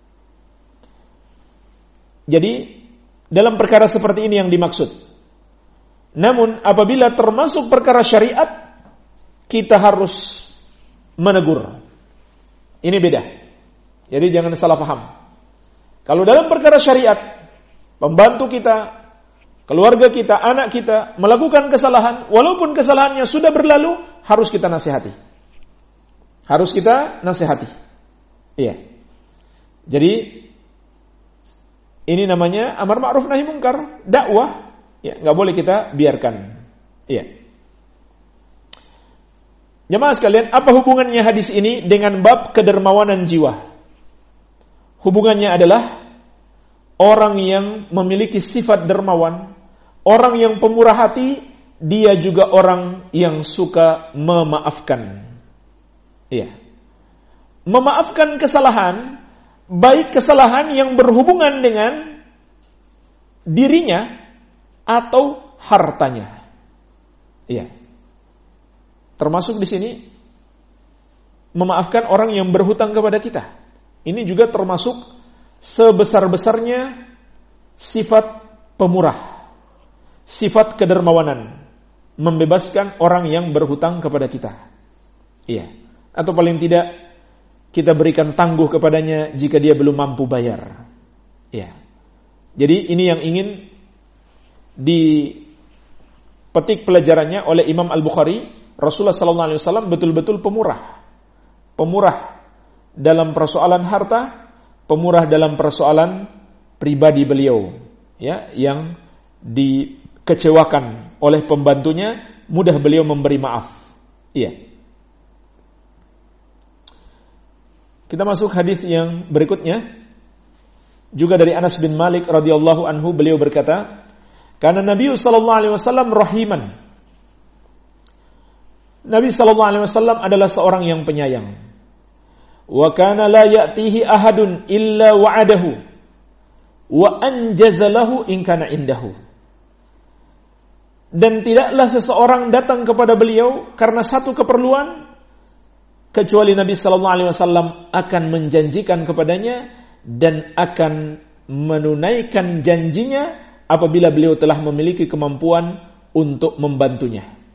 Jadi dalam perkara seperti ini yang dimaksud. Namun apabila termasuk perkara syariat, kita harus menegur. Ini beda. Jadi jangan salah paham. Kalau dalam perkara syariat, pembantu kita, keluarga kita, anak kita melakukan kesalahan, walaupun kesalahannya sudah berlalu, harus kita nasihati. Harus kita nasihati. Iya. Jadi ini namanya amar ma'ruf nahi mungkar, dakwah. Ya, enggak boleh kita biarkan. Iya. Jemaah sekalian, apa hubungannya hadis ini dengan bab kedermawanan jiwa? Hubungannya adalah orang yang memiliki sifat dermawan, orang yang pemurah hati, dia juga orang yang suka memaafkan. Iya. Memaafkan kesalahan, baik kesalahan yang berhubungan dengan dirinya atau hartanya. Iya. Termasuk di sini memaafkan orang yang berhutang kepada kita. Ini juga termasuk sebesar-besarnya sifat pemurah, sifat kedermawanan, membebaskan orang yang berhutang kepada kita. Iya. Atau paling tidak kita berikan tangguh kepadanya jika dia belum mampu bayar. Iya. Jadi ini yang ingin dipetik pelajarannya oleh Imam Al-Bukhari. Rasulullah SAW betul-betul pemurah dalam persoalan harta, pemurah dalam persoalan pribadi beliau, ya, yang dikecewakan oleh pembantunya, mudah beliau memberi maaf. Iya. Kita masuk hadis yang berikutnya, juga dari Anas bin Malik radhiyallahu anhu, beliau berkata, "Kana Nabi sallallahu alaihi wasallam rahiman." Nabi sallallahu alaihi wasallam adalah seorang yang penyayang. Wa kana la ya'tihi ahadun illa wa'adahu wa anjaza lahu in kana indahu. Dan tidaklah seseorang datang kepada beliau karena satu keperluan kecuali Nabi sallallahu alaihi wasallam akan menjanjikan kepadanya dan akan menunaikan janjinya apabila beliau telah memiliki kemampuan untuk membantunya.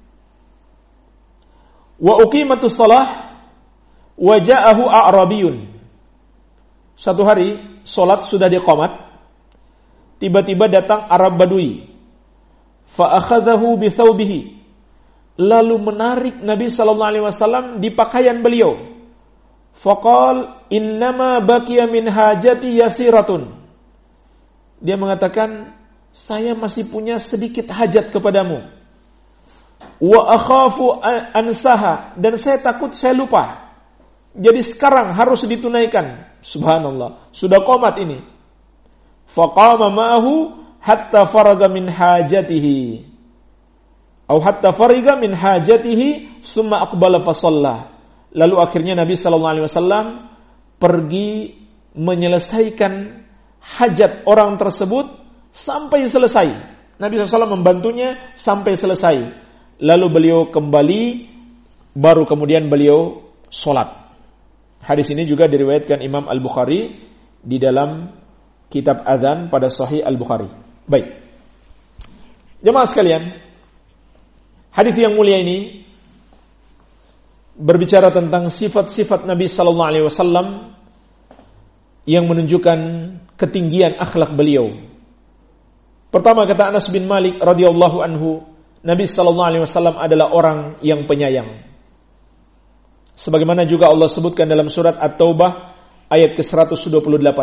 Wa uqimatus shalah wa ja'ahu a'rabiyun. Satu hari salat sudah diqamat, tiba-tiba datang Arab Badui. Fa akhadhahu bi thawbihi. Lalu menarik Nabi sallallahu alaihi wasallam di pakaian beliau. Faqal innama baqiya min hajati yasiratun. Dia mengatakan, saya masih punya sedikit hajat kepadamu. Wa akhafu ansaha, dan saya takut saya lupa. Jadi sekarang harus ditunaikan. Subhanallah, sudah qomat ini. Faqama ma'ahu hatta faraga min hajatihi. Atau hatta fariga min hajatihi summa aqbala fa shalla. Lalu akhirnya Nabi sallallahu alaihi wasallam pergi menyelesaikan hajat orang tersebut sampai selesai. Nabi SAW membantunya sampai selesai. Lalu beliau kembali, baru kemudian beliau sholat. Hadis ini juga diriwayatkan Imam Al-Bukhari di dalam kitab Adzan pada Sahih Al-Bukhari. Baik. Jemaah sekalian, hadis yang mulia ini berbicara tentang sifat-sifat Nabi sallallahu alaihi wasallam yang menunjukkan ketinggian akhlak beliau. Pertama, kata Anas bin Malik radhiyallahu anhu, Nabi sallallahu alaihi wasallam adalah orang yang penyayang. Sebagaimana juga Allah sebutkan dalam surat At-Taubah ayat ke-128.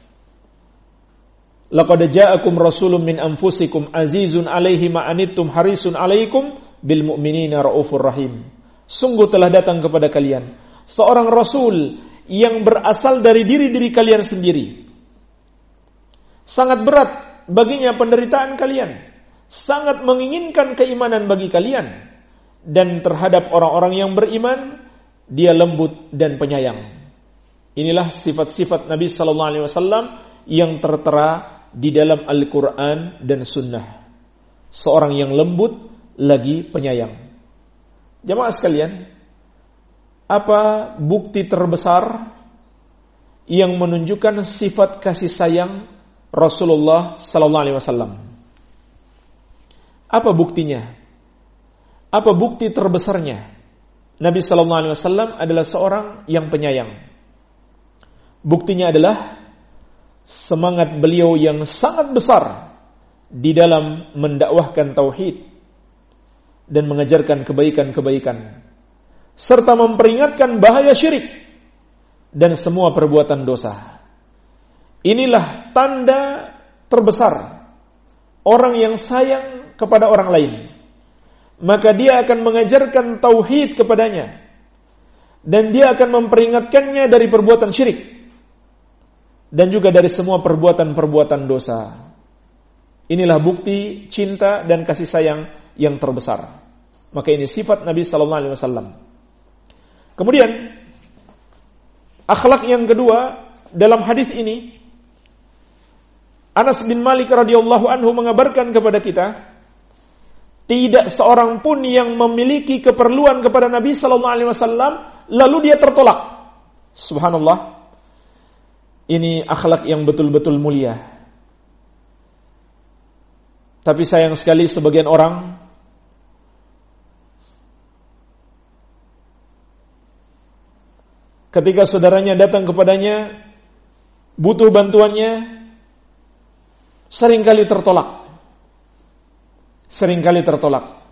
Laqad ja'akum rasulun min anfusikum azizun 'alaihi ma anittum harisun 'alaikum bil mu'minina raufur rahim. Sungguh telah datang kepada kalian seorang rasul yang berasal dari diri-diri kalian sendiri. Sangat berat baginya penderitaan kalian. Sangat menginginkan keimanan bagi kalian, dan terhadap orang-orang yang beriman dia lembut dan penyayang. Inilah sifat-sifat Nabi sallallahu alaihi wasallam yang tertera di dalam Al-Qur'an dan Sunnah. Seorang yang lembut lagi penyayang. Jemaah sekalian, apa bukti terbesar yang menunjukkan sifat kasih sayang Rasulullah sallallahu alaihi wasallam? Apa buktinya? Apa bukti terbesarnya? Nabi sallallahu alaihi wasallam adalah seorang yang penyayang. Buktinya adalah semangat beliau yang sangat besar di dalam mendakwahkan tauhid dan mengajarkan kebaikan-kebaikan serta memperingatkan bahaya syirik dan semua perbuatan dosa. Inilah tanda terbesar orang yang sayang kepada orang lain. Maka dia akan mengajarkan tauhid kepadanya, dan dia akan memperingatkannya dari perbuatan syirik dan juga dari semua perbuatan-perbuatan dosa. Inilah bukti cinta dan kasih sayang yang terbesar. Maka ini sifat Nabi sallallahu alaihi wasallam. Kemudian Akhlak yang kedua dalam hadis ini, Anas bin Malik radhiyallahu anhu mengabarkan kepada kita, tidak seorang pun yang memiliki keperluan kepada Nabi sallallahu alaihi wasallam lalu dia tertolak. Subhanallah. Ini akhlak yang betul-betul mulia. Tapi sayang sekali sebagian orang ketika saudaranya datang kepadanya butuh bantuannya, seringkali tertolak. Seringkali tertolak.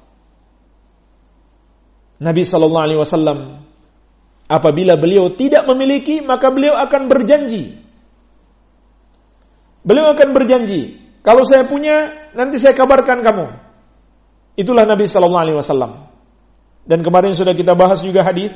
Nabi sallallahu alaihi wasallam apabila beliau tidak memiliki, maka beliau akan berjanji. Beliau akan berjanji, kalau saya punya, nanti saya kabarkan kamu. Itulah Nabi sallallahu alaihi wasallam. Dan kemarin sudah kita bahas juga hadis.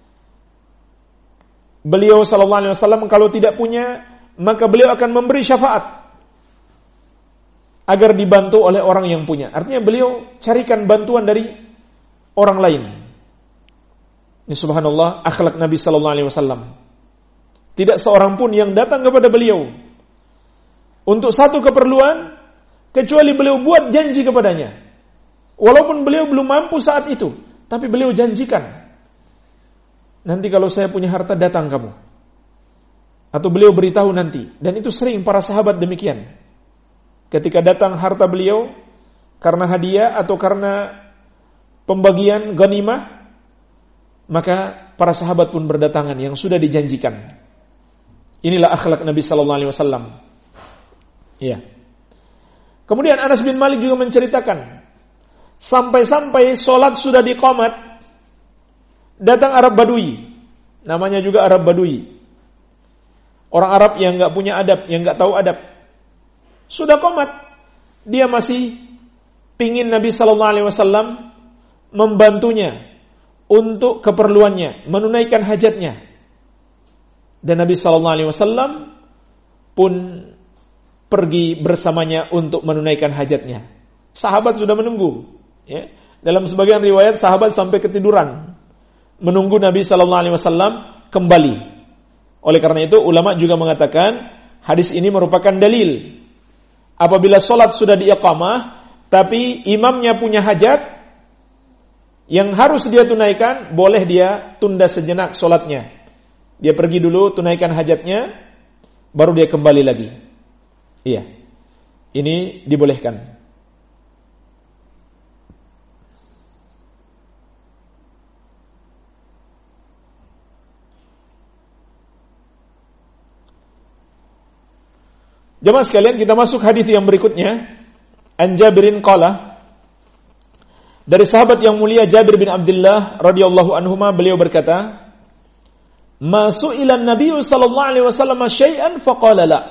Beliau sallallahu alaihi wasallam kalau tidak punya, maka beliau akan memberi syafaat agar dibantu oleh orang yang punya. Artinya beliau carikan bantuan dari orang lain. Ini subhanallah akhlak Nabi sallallahu alaihi wasallam. Tidak seorang pun yang datang kepada beliau untuk satu keperluan kecuali beliau buat janji kepadanya. Walaupun beliau belum mampu saat itu, tapi beliau janjikan, nanti kalau saya punya harta datang kamu. Atau beliau beritahu nanti. Dan itu sering para sahabat demikian. Ketika datang harta beliau karena hadiah atau karena pembagian ghanimah, maka para sahabat pun berdatangan yang sudah dijanjikan. Inilah akhlak Nabi sallallahu alaihi wasallam. Iya. Kemudian Anas bin Malik juga menceritakan, sampai-sampai sholat sudah diqamat, datang Arab Badui, namanya juga Arab Badui, orang Arab yang nggak punya adab, yang nggak tahu adab. Sudah qomat, dia masih pingin Nabi sallallahu alaihi wasallam membantunya untuk keperluannya, menunaikan hajatnya. Dan Nabi sallallahu alaihi wasallam pun pergi bersamanya untuk menunaikan hajatnya. Sahabat sudah menunggu. Ya. Dalam sebagian riwayat sahabat sampai ketiduran menunggu Nabi sallallahu alaihi wasallam kembali. Oleh karena itu ulama juga mengatakan hadis ini merupakan dalil. Apabila salat sudah diiqamah tapi imamnya punya hajat yang harus dia tunaikan, boleh dia tunda sejenak salatnya. Dia pergi dulu tunaikan hajatnya, baru dia kembali lagi. Iya. Ini dibolehkan. Jemaah sekalian, kita masuk hadis yang berikutnya. An Jabirin qala, dari sahabat yang mulia Jabir bin Abdullah radhiyallahu anhuma, beliau berkata, "Ma su'ila an-nabiy sallallahu alaihi wasallam syai'an faqala la."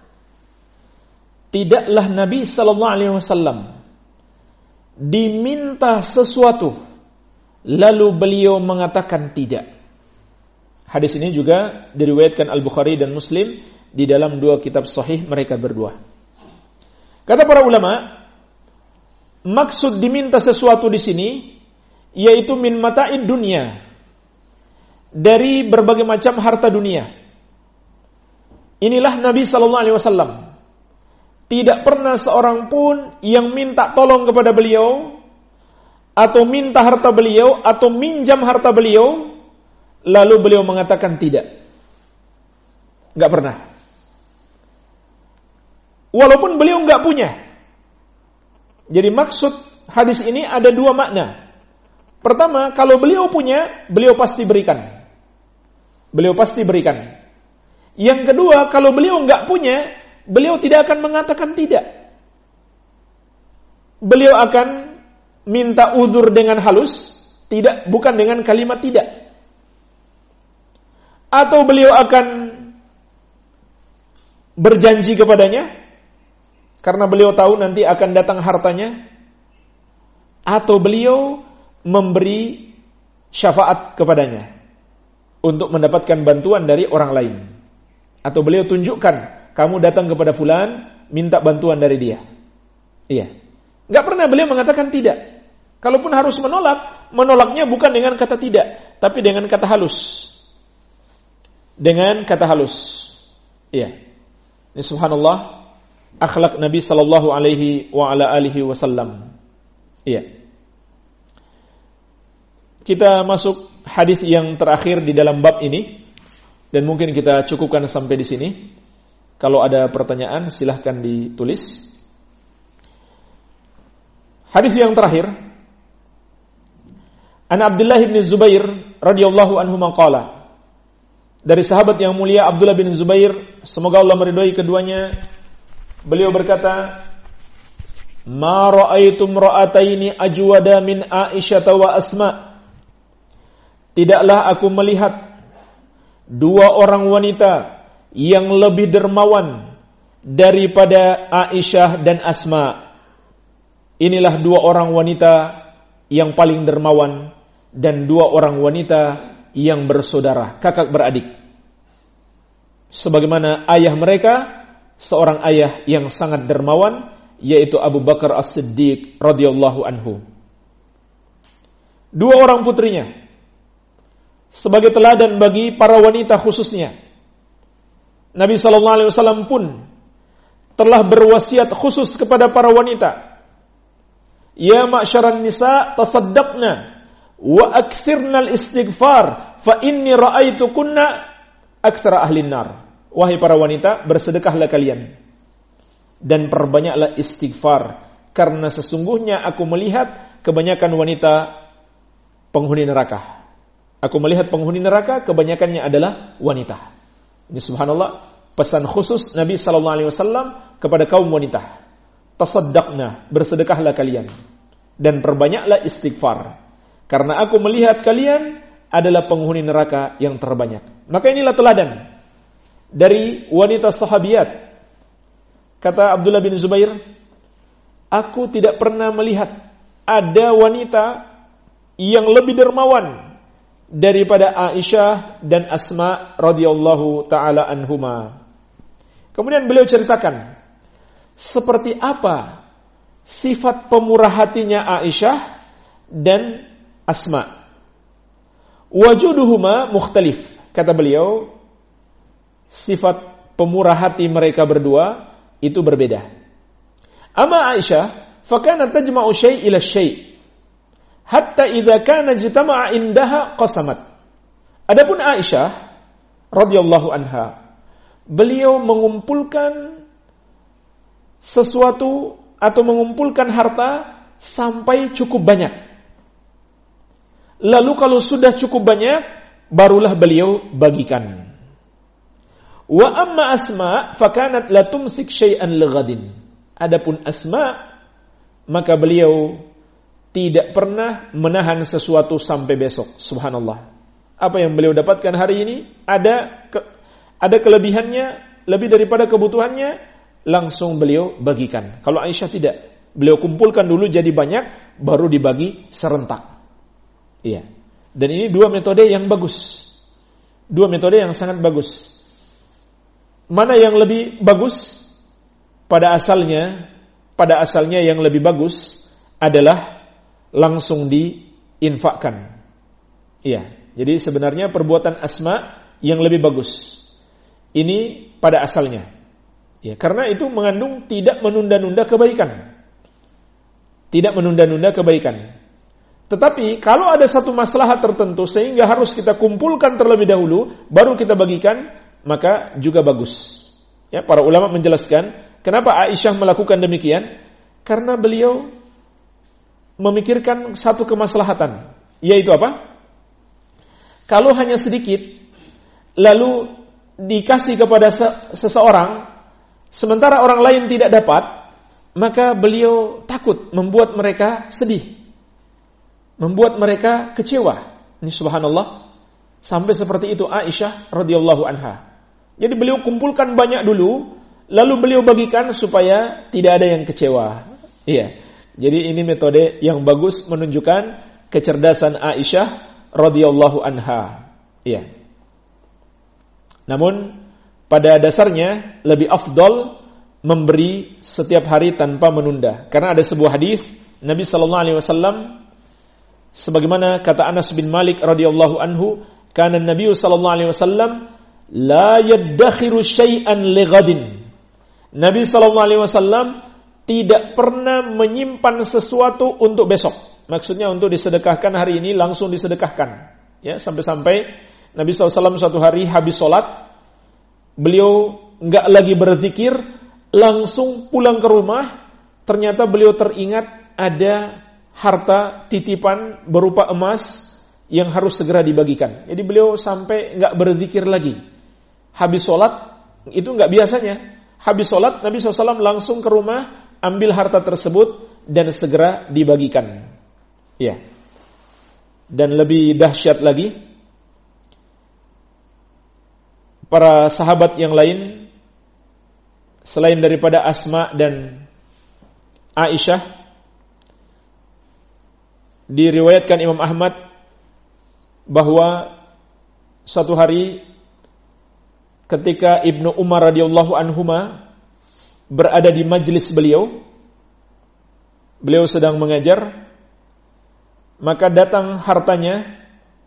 Tidaklah Nabi sallallahu alaihi wasallam diminta sesuatu lalu beliau mengatakan tidak. Hadis ini juga diriwayatkan Al-Bukhari dan Muslim di dalam dua kitab sahih mereka berdua. Kata para ulama, maksud diminta sesuatu di sini yaitu min mata'id dunia, dari berbagai macam harta dunia. Inilah Nabi sallallahu alaihi wasallam. Tidak pernah seorang pun yang minta tolong kepada beliau atau minta harta beliau atau minjam harta beliau lalu beliau mengatakan tidak. Enggak pernah. Walaupun beliau enggak punya. Jadi maksud hadis ini ada dua makna. Pertama, kalau beliau punya, beliau pasti berikan. Beliau pasti berikan. Yang kedua, kalau beliau enggak punya, beliau tidak akan mengatakan tidak. Beliau akan minta uzur dengan halus, tidak, bukan dengan kalimat tidak. Atau beliau akan berjanji kepadanya, karena beliau tahu nanti akan datang hartanya. Atau beliau memberi syafaat kepadanya untuk mendapatkan bantuan dari orang lain. Atau beliau tunjukkan, kamu datang kepada fulan, minta bantuan dari dia. Iya. Enggak pernah beliau mengatakan tidak. Kalaupun harus menolak, menolaknya bukan dengan kata tidak, tapi dengan kata halus. dengan kata halus. Iya. Ini subhanallah akhlak Nabi sallallahu alaihi wa ala alihi wasallam. Iya. Kita masuk hadis yang terakhir di dalam bab ini dan mungkin kita cukupkan sampai di sini. Kalau ada pertanyaan silahkan ditulis. Hadis yang terakhir, An Abdullah bin Zubair radhiyallahu anhu maqala. Dari sahabat yang mulia Abdullah bin Zubair, semoga Allah meridhai keduanya, beliau berkata, "Ma ra'aitu imra'ataini ajwada min Aisyah wa Asma." Tidaklah aku melihat dua orang wanita yang lebih dermawan daripada Aisyah dan Asma. Inilah dua orang wanita yang paling dermawan dan dua orang wanita yang bersaudara, kakak beradik. Sebagaimana ayah mereka, seorang ayah yang sangat dermawan, yaitu Abu Bakar As-Siddiq radhiyallahu anhu. Dua orang putrinya sebagai teladan bagi para wanita khususnya. Nabi SAW pun telah berwasiat khusus kepada para wanita. Ya ma'syaran nisa tasaddaqna wa akthirna al-istighfar fa inni ra'aitukunna aktsara ahlin nar. Wahai para wanita, bersedekahlah kalian dan perbanyaklah istighfar karena sesungguhnya aku melihat kebanyakan wanita penghuni neraka. Aku melihat penghuni neraka kebanyakannya adalah wanita. Ini subhanallah pesan khusus Nabi SAW kepada kaum wanita. Tasaddaqna, bersedekahlah kalian dan perbanyaklah istighfar karena aku melihat kalian adalah penghuni neraka yang terbanyak. Maka inilah teladan dari wanita sahabiyat. Kata Abdullah bin Zubair, aku tidak pernah melihat ada wanita yang lebih dermawan daripada Aisyah dan Asma radhiyallahu taala anhuma. Kemudian beliau ceritakan seperti apa sifat pemurah hatinya Aisyah dan Asma. Wajuduhuma mukhtalif. Kata beliau, sifat pemurah hati mereka berdua itu berbeda. Amma Aisyah, fakanat tajma'u syai' ila syai'. Hatta idza kana jitama'a indaha qasamat. Adapun Aisyah radhiyallahu anha, beliau mengumpulkan sesuatu atau mengumpulkan harta sampai cukup banyak. Lalu kalau sudah cukup banyak, barulah beliau bagikan. Wa amma Asma fakanat la tumsik syai'an lighadin. Adapun Asma, maka beliau tidak pernah menahan sesuatu sampai besok. Subhanallah. Apa yang beliau dapatkan hari ini ada kelebihannya lebih daripada kebutuhannya, langsung beliau bagikan. Kalau Aisyah tidak, beliau kumpulkan dulu jadi banyak, baru dibagi serentak. Iya. Dan ini dua metode yang bagus. Dua metode yang sangat bagus. Mana yang lebih bagus? Pada asalnya yang lebih bagus adalah langsung diinfakkan. Iya. Jadi sebenarnya perbuatan Asma yang lebih bagus. Ini pada asalnya. Ya, karena itu mengandung tidak menunda-nunda kebaikan. Tidak menunda-nunda kebaikan. Tetapi kalau ada satu maslahat tertentu sehingga harus kita kumpulkan terlebih dahulu baru kita bagikan, maka juga bagus. Ya, para ulama menjelaskan kenapa Aisyah melakukan demikian? Karena beliau memikirkan satu kemaslahatan, yaitu apa? Kalau hanya sedikit lalu dikasih kepada seseorang sementara orang lain tidak dapat, maka beliau takut membuat mereka sedih, membuat mereka kecewa. Ini subhanallah, sampai seperti itu Aisyah radhiyallahu anha. Jadi beliau kumpulkan banyak dulu, lalu beliau bagikan supaya tidak ada yang kecewa. Iya. Jadi ini metode yang bagus menunjukkan kecerdasan Aisyah radhiyallahu anha. Iya. Namun pada dasarnya lebih afdal memberi setiap hari tanpa menunda. Karena ada sebuah hadis Nabi sallallahu alaihi wasallam sebagaimana kata Anas bin Malik radhiyallahu anhu, kana Nabi sallallahu alaihi wasallam la yaddakhiru syai'an lighadin. Nabi SAW tidak pernah menyimpan sesuatu untuk besok. Maksudnya untuk disedekahkan hari ini langsung disedekahkan. Ya, sampai-sampai Nabi SAW suatu hari habis sholat, beliau enggak lagi berzikir, langsung pulang ke rumah. Ternyata beliau teringat ada harta titipan berupa emas yang harus segera dibagikan. Jadi beliau sampai enggak berzikir lagi. Habis sholat, itu enggak biasanya. Habis sholat, Nabi SAW langsung ke rumah, ambil harta tersebut dan segera dibagikan. Ya. Dan lebih dahsyat lagi, para sahabat yang lain selain daripada Asma dan Aisyah, diriwayatkan Imam Ahmad bahwa suatu hari ketika Ibnu Umar radhiyallahu anhuma berada di majlis beliau sedang mengajar, maka datang hartanya,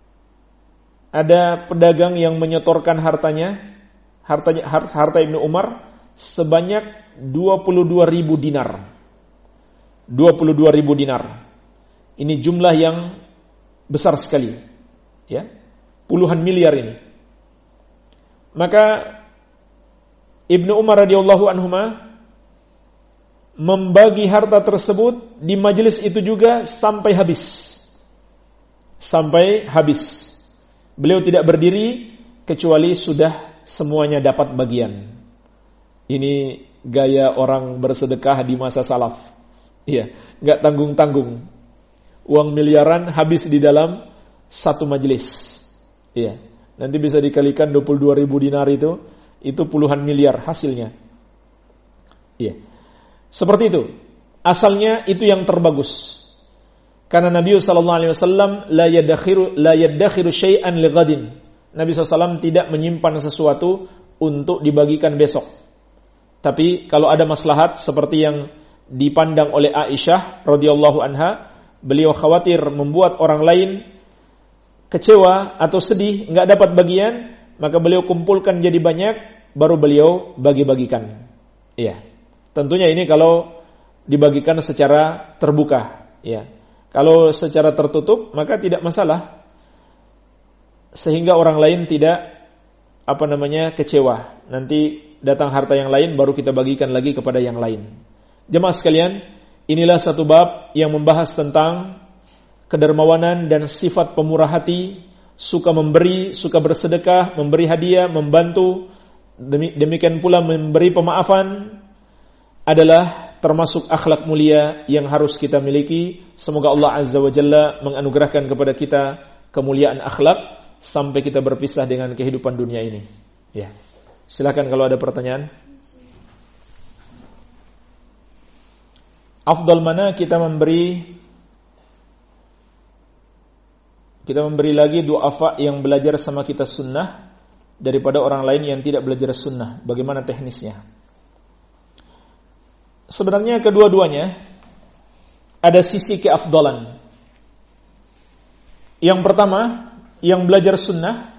ada pedagang yang menyetorkan harta Ibnu Umar sebanyak 22.000 dinar. 22.000 dinar. Ini jumlah yang besar sekali. Ya. Puluhan miliar ini. Maka Ibnu Umar radhiyallahu anhuma membagi harta tersebut di majelis itu juga sampai habis. Beliau tidak berdiri kecuali sudah semuanya dapat bagian. Ini gaya orang bersedekah di masa salaf. Iya, enggak tanggung-tanggung. Uang miliaran habis di dalam satu majelis. Iya, nanti bisa dikalikan 22.000 dinar itu puluhan miliar hasilnya. Iya. Seperti itu. Asalnya itu yang terbagus. Karena Nabi SAW la yaddakhiru syai'an lighadin. Nabi SAW tidak menyimpan sesuatu untuk dibagikan besok. Tapi kalau ada maslahat seperti yang dipandang oleh Aisyah radhiyallahu anha, beliau khawatir membuat orang lain kecewa atau sedih, enggak dapat bagian, maka beliau kumpulkan jadi banyak, baru beliau bagi-bagikan. Iya. Tentunya ini kalau dibagikan secara terbuka, ya. Kalau secara tertutup maka tidak masalah, sehingga orang lain tidak kecewa. Nanti datang harta yang lain baru kita bagikan lagi kepada yang lain. Jemaah sekalian, inilah satu bab yang membahas tentang kedermawanan dan sifat pemurah hati, suka memberi, suka bersedekah, memberi hadiah, membantu, demikian pula memberi pemaafan adalah termasuk akhlak mulia yang harus kita miliki. Semoga Allah Azza wa Jalla menganugerahkan kepada kita kemuliaan akhlak sampai kita berpisah dengan kehidupan dunia ini. Ya. Silakan kalau ada pertanyaan. Afdal mana kita memberi lagi du'afa yang belajar sama kita sunnah daripada orang lain yang tidak belajar sunnah? Bagaimana teknisnya? Sebenarnya kedua-duanya ada sisi keafdalan. Yang pertama, yang belajar sunnah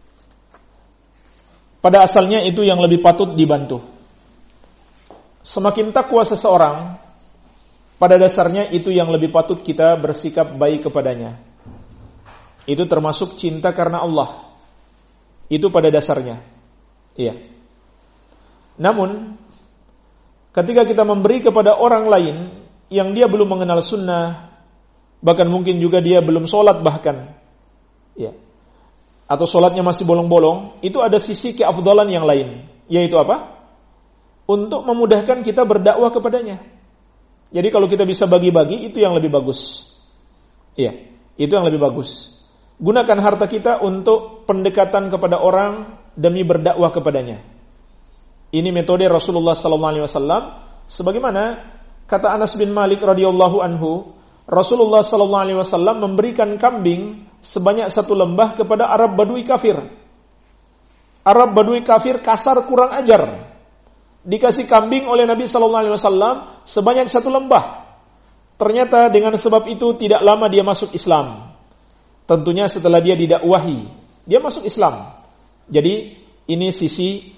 pada asalnya itu yang lebih patut dibantu. Semakin takwa seseorang, pada dasarnya itu yang lebih patut kita bersikap baik kepadanya. Itu termasuk cinta karena Allah. Itu pada dasarnya. Iya. Namun ketika kita memberi kepada orang lain yang dia belum mengenal sunnah, bahkan mungkin juga dia belum sholat bahkan, ya, atau sholatnya masih bolong-bolong, itu ada sisi keafdalan yang lain, yaitu apa? Untuk memudahkan kita berdakwah kepadanya. Jadi kalau kita bisa bagi-bagi, itu yang lebih bagus. Iya, itu yang lebih bagus. Gunakan harta kita untuk pendekatan kepada orang demi berdakwah kepadanya. Ini metode Rasulullah SAW. Sebagaimana kata Anas bin Malik radhiyallahu anhu, Rasulullah SAW memberikan kambing sebanyak satu lembah kepada Arab Badui kafir. Arab Badui kafir kasar, kurang ajar. Dikasih kambing oleh Nabi SAW sebanyak satu lembah. Ternyata dengan sebab itu tidak lama dia masuk Islam. Tentunya setelah dia didakwahi, dia masuk Islam. Jadi ini sisi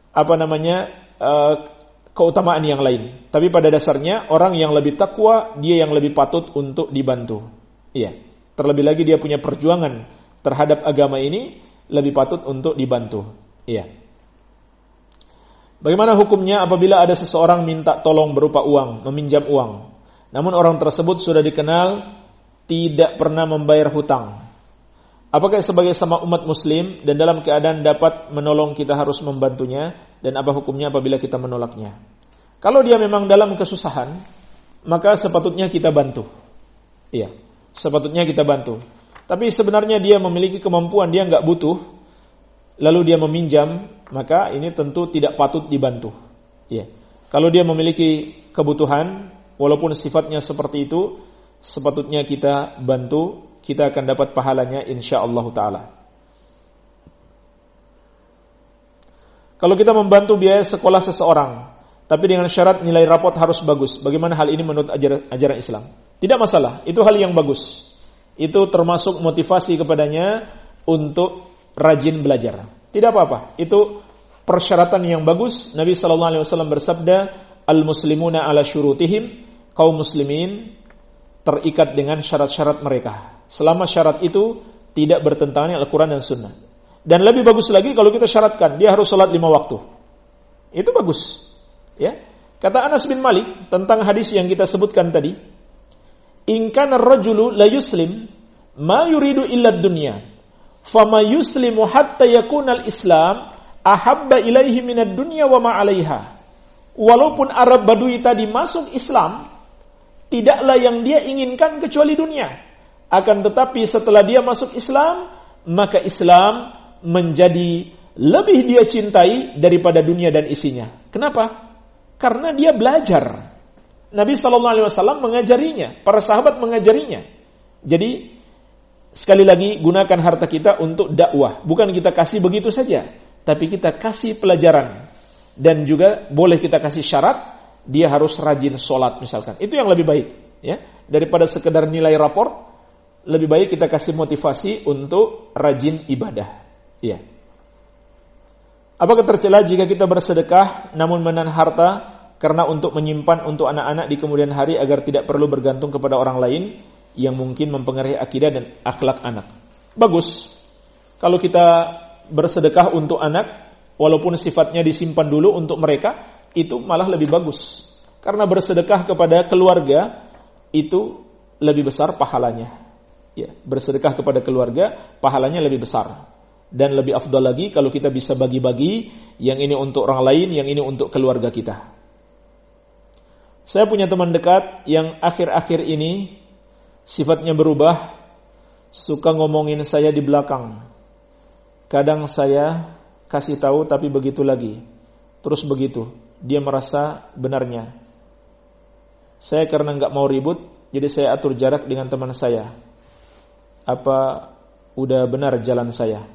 keutamaan yang lain. Tapi pada dasarnya orang yang lebih takwa, dia yang lebih patut untuk dibantu. Iya. Terlebih lagi dia punya perjuangan terhadap agama ini, lebih patut untuk dibantu. Iya. Bagaimana hukumnya apabila ada seseorang minta tolong berupa uang, meminjam uang, namun orang tersebut sudah dikenal tidak pernah membayar hutang? Apakah sebagai sama umat muslim dan dalam keadaan dapat menolong kita harus membantunya, dan apa hukumnya apabila kita menolaknya? Kalau dia memang dalam kesusahan, maka sepatutnya kita bantu. Iya, sepatutnya kita bantu. Tapi sebenarnya dia memiliki kemampuan, dia enggak butuh, lalu dia meminjam, maka ini tentu tidak patut dibantu. Iya. Kalau dia memiliki kebutuhan, walaupun sifatnya seperti itu, sepatutnya kita bantu. Kita akan dapat pahalanya insyaallah ta'ala. Kalau kita membantu biaya sekolah seseorang, tapi dengan syarat nilai rapot harus bagus, bagaimana hal ini menurut ajaran Islam? Tidak masalah, itu hal yang bagus. Itu termasuk motivasi kepadanya untuk rajin belajar. Tidak apa-apa, itu persyaratan yang bagus. Nabi SAW bersabda, al-muslimuna ala syurutihim, kaum muslimin terikat dengan syarat-syarat mereka. Selama syarat itu tidak bertentangan dengan Al-Quran dan Sunnah. Dan lebih bagus lagi kalau kita syaratkan dia harus sholat 5 waktu. Itu bagus. Ya. Kata Anas bin Malik tentang hadis yang kita sebutkan tadi, in kana ar-rajulu la yuslim ma yuridu illa ad-dunya, fama yuslimu hatta yakuna al-islam ahabba ilaihi minad dunya wa ma 'alaiha. Walaupun Arab Badui tadi masuk Islam, tidaklah yang dia inginkan kecuali dunia. Akan tetapi setelah dia masuk Islam, maka Islam menjadi lebih dia cintai daripada dunia dan isinya. Kenapa? Karena dia belajar. Nabi SAW mengajarinya, para sahabat mengajarinya. Jadi sekali lagi gunakan harta kita untuk dakwah. Bukan kita kasih begitu saja, tapi kita kasih pelajaran. Dan juga boleh kita kasih syarat, dia harus rajin sholat misalkan. Itu yang lebih baik. Ya, daripada sekedar nilai raport, lebih baik kita kasih motivasi untuk rajin ibadah. Iya. Apakah tercela jika kita bersedekah namun menahan harta karena untuk menyimpan untuk anak-anak di kemudian hari agar tidak perlu bergantung kepada orang lain yang mungkin mempengaruhi akidah dan akhlak anak? Bagus. Kalau kita bersedekah untuk anak, walaupun sifatnya disimpan dulu untuk mereka, itu malah lebih bagus. Karena bersedekah kepada keluarga itu lebih besar pahalanya. Ya, bersedekah kepada keluarga pahalanya lebih besar dan lebih afdal lagi kalau kita bisa bagi-bagi, yang ini untuk orang lain, yang ini untuk keluarga kita. Saya punya teman dekat yang akhir-akhir ini sifatnya berubah, suka ngomongin saya di belakang. Kadang saya kasih tahu tapi begitu lagi, terus begitu. Dia merasa benarnya. Saya karena nggak mau ribut, jadi saya atur jarak dengan teman saya. Apa udah benar jalan saya?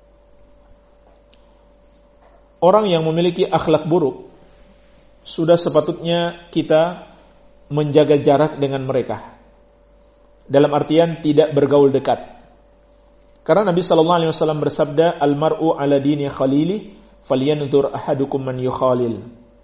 Orang yang memiliki akhlak buruk, sudah sepatutnya kita menjaga jarak dengan mereka. Dalam artian tidak bergaul dekat. Karena Nabi SAW bersabda, al-mar'u ala dini khalili, falyanzur ahadukum man yukhalil.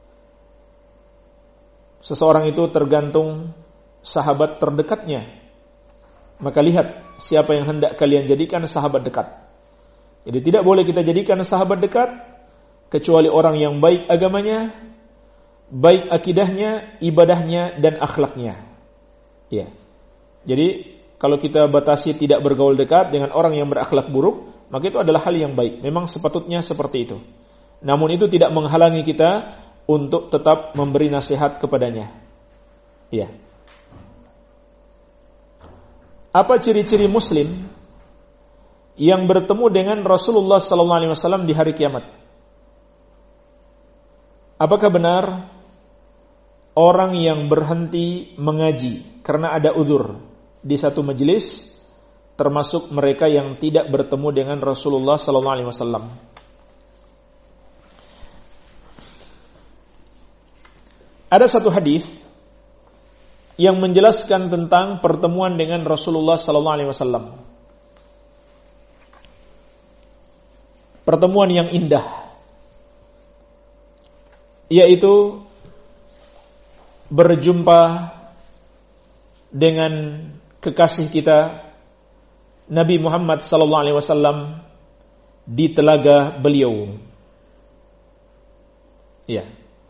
Seseorang itu tergantung sahabat terdekatnya. Maka lihat siapa yang hendak kalian jadikan sahabat dekat. Jadi tidak boleh kita jadikan sahabat dekat kecuali orang yang baik agamanya, baik akidahnya, ibadahnya, dan akhlaknya. Ya. Jadi kalau kita batasi tidak bergaul dekat dengan orang yang berakhlak buruk, maka itu adalah hal yang baik. Memang sepatutnya seperti itu. Namun itu tidak menghalangi kita untuk tetap memberi nasihat kepadanya. Ya. Apa ciri-ciri muslim yang bertemu dengan Rasulullah SAW di hari kiamat? Apakah benar orang yang berhenti mengaji karena ada uzur di satu majelis termasuk mereka yang tidak bertemu dengan Rasulullah SAW? Ada satu hadis yang menjelaskan tentang pertemuan dengan Rasulullah SAW. Pertemuan yang indah. yaitu berjumpa dengan kekasih kita Nabi Muhammad sallallahu alaihi wasallam di telaga beliau. Ya.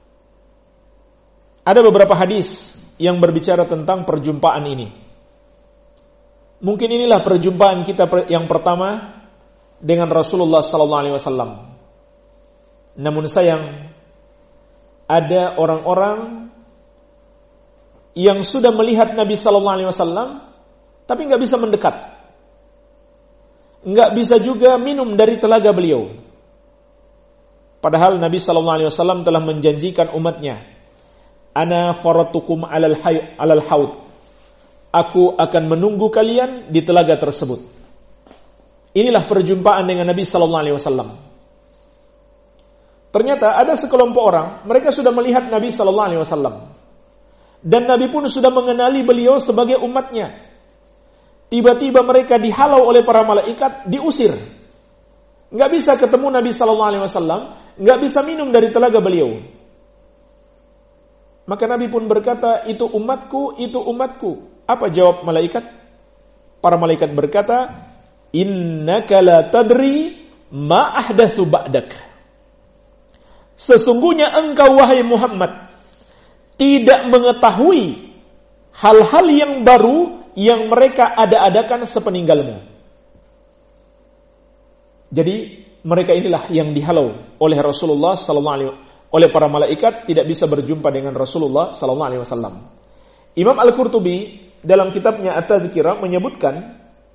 Ada beberapa hadis yang berbicara tentang perjumpaan ini. Mungkin inilah perjumpaan kita yang pertama dengan Rasulullah sallallahu alaihi wasallam. Namun sayang, ada orang-orang yang sudah melihat Nabi sallallahu alaihi wasallam tapi enggak bisa mendekat. Enggak bisa juga minum dari telaga beliau. Padahal Nabi sallallahu alaihi wasallam telah menjanjikan umatnya, "Ana faratukum alal haud." Aku akan menunggu kalian di telaga tersebut. Inilah perjumpaan dengan Nabi sallallahu alaihi wasallam. Ternyata ada sekelompok orang, mereka sudah melihat Nabi sallallahu alaihi wasallam. Dan Nabi pun sudah mengenali beliau sebagai umatnya. Tiba-tiba mereka dihalau oleh para malaikat, diusir. Enggak bisa ketemu Nabi sallallahu alaihi wasallam, enggak bisa minum dari telaga beliau. Maka Nabi pun berkata, "Itu umatku, itu umatku." Apa jawab malaikat? Para malaikat berkata, "Innaka la tadri ma ahdatsu ba'dak." Sesungguhnya engkau wahai Muhammad tidak mengetahui hal-hal yang baru yang mereka ada-adakan sepeninggalmu. Jadi mereka inilah yang dihalau oleh Rasulullah sallallahu alaihi oleh para malaikat, tidak bisa berjumpa dengan Rasulullah sallallahu alaihi wasallam. Imam Al-Qurtubi dalam kitabnya At-Tadhkirah menyebutkan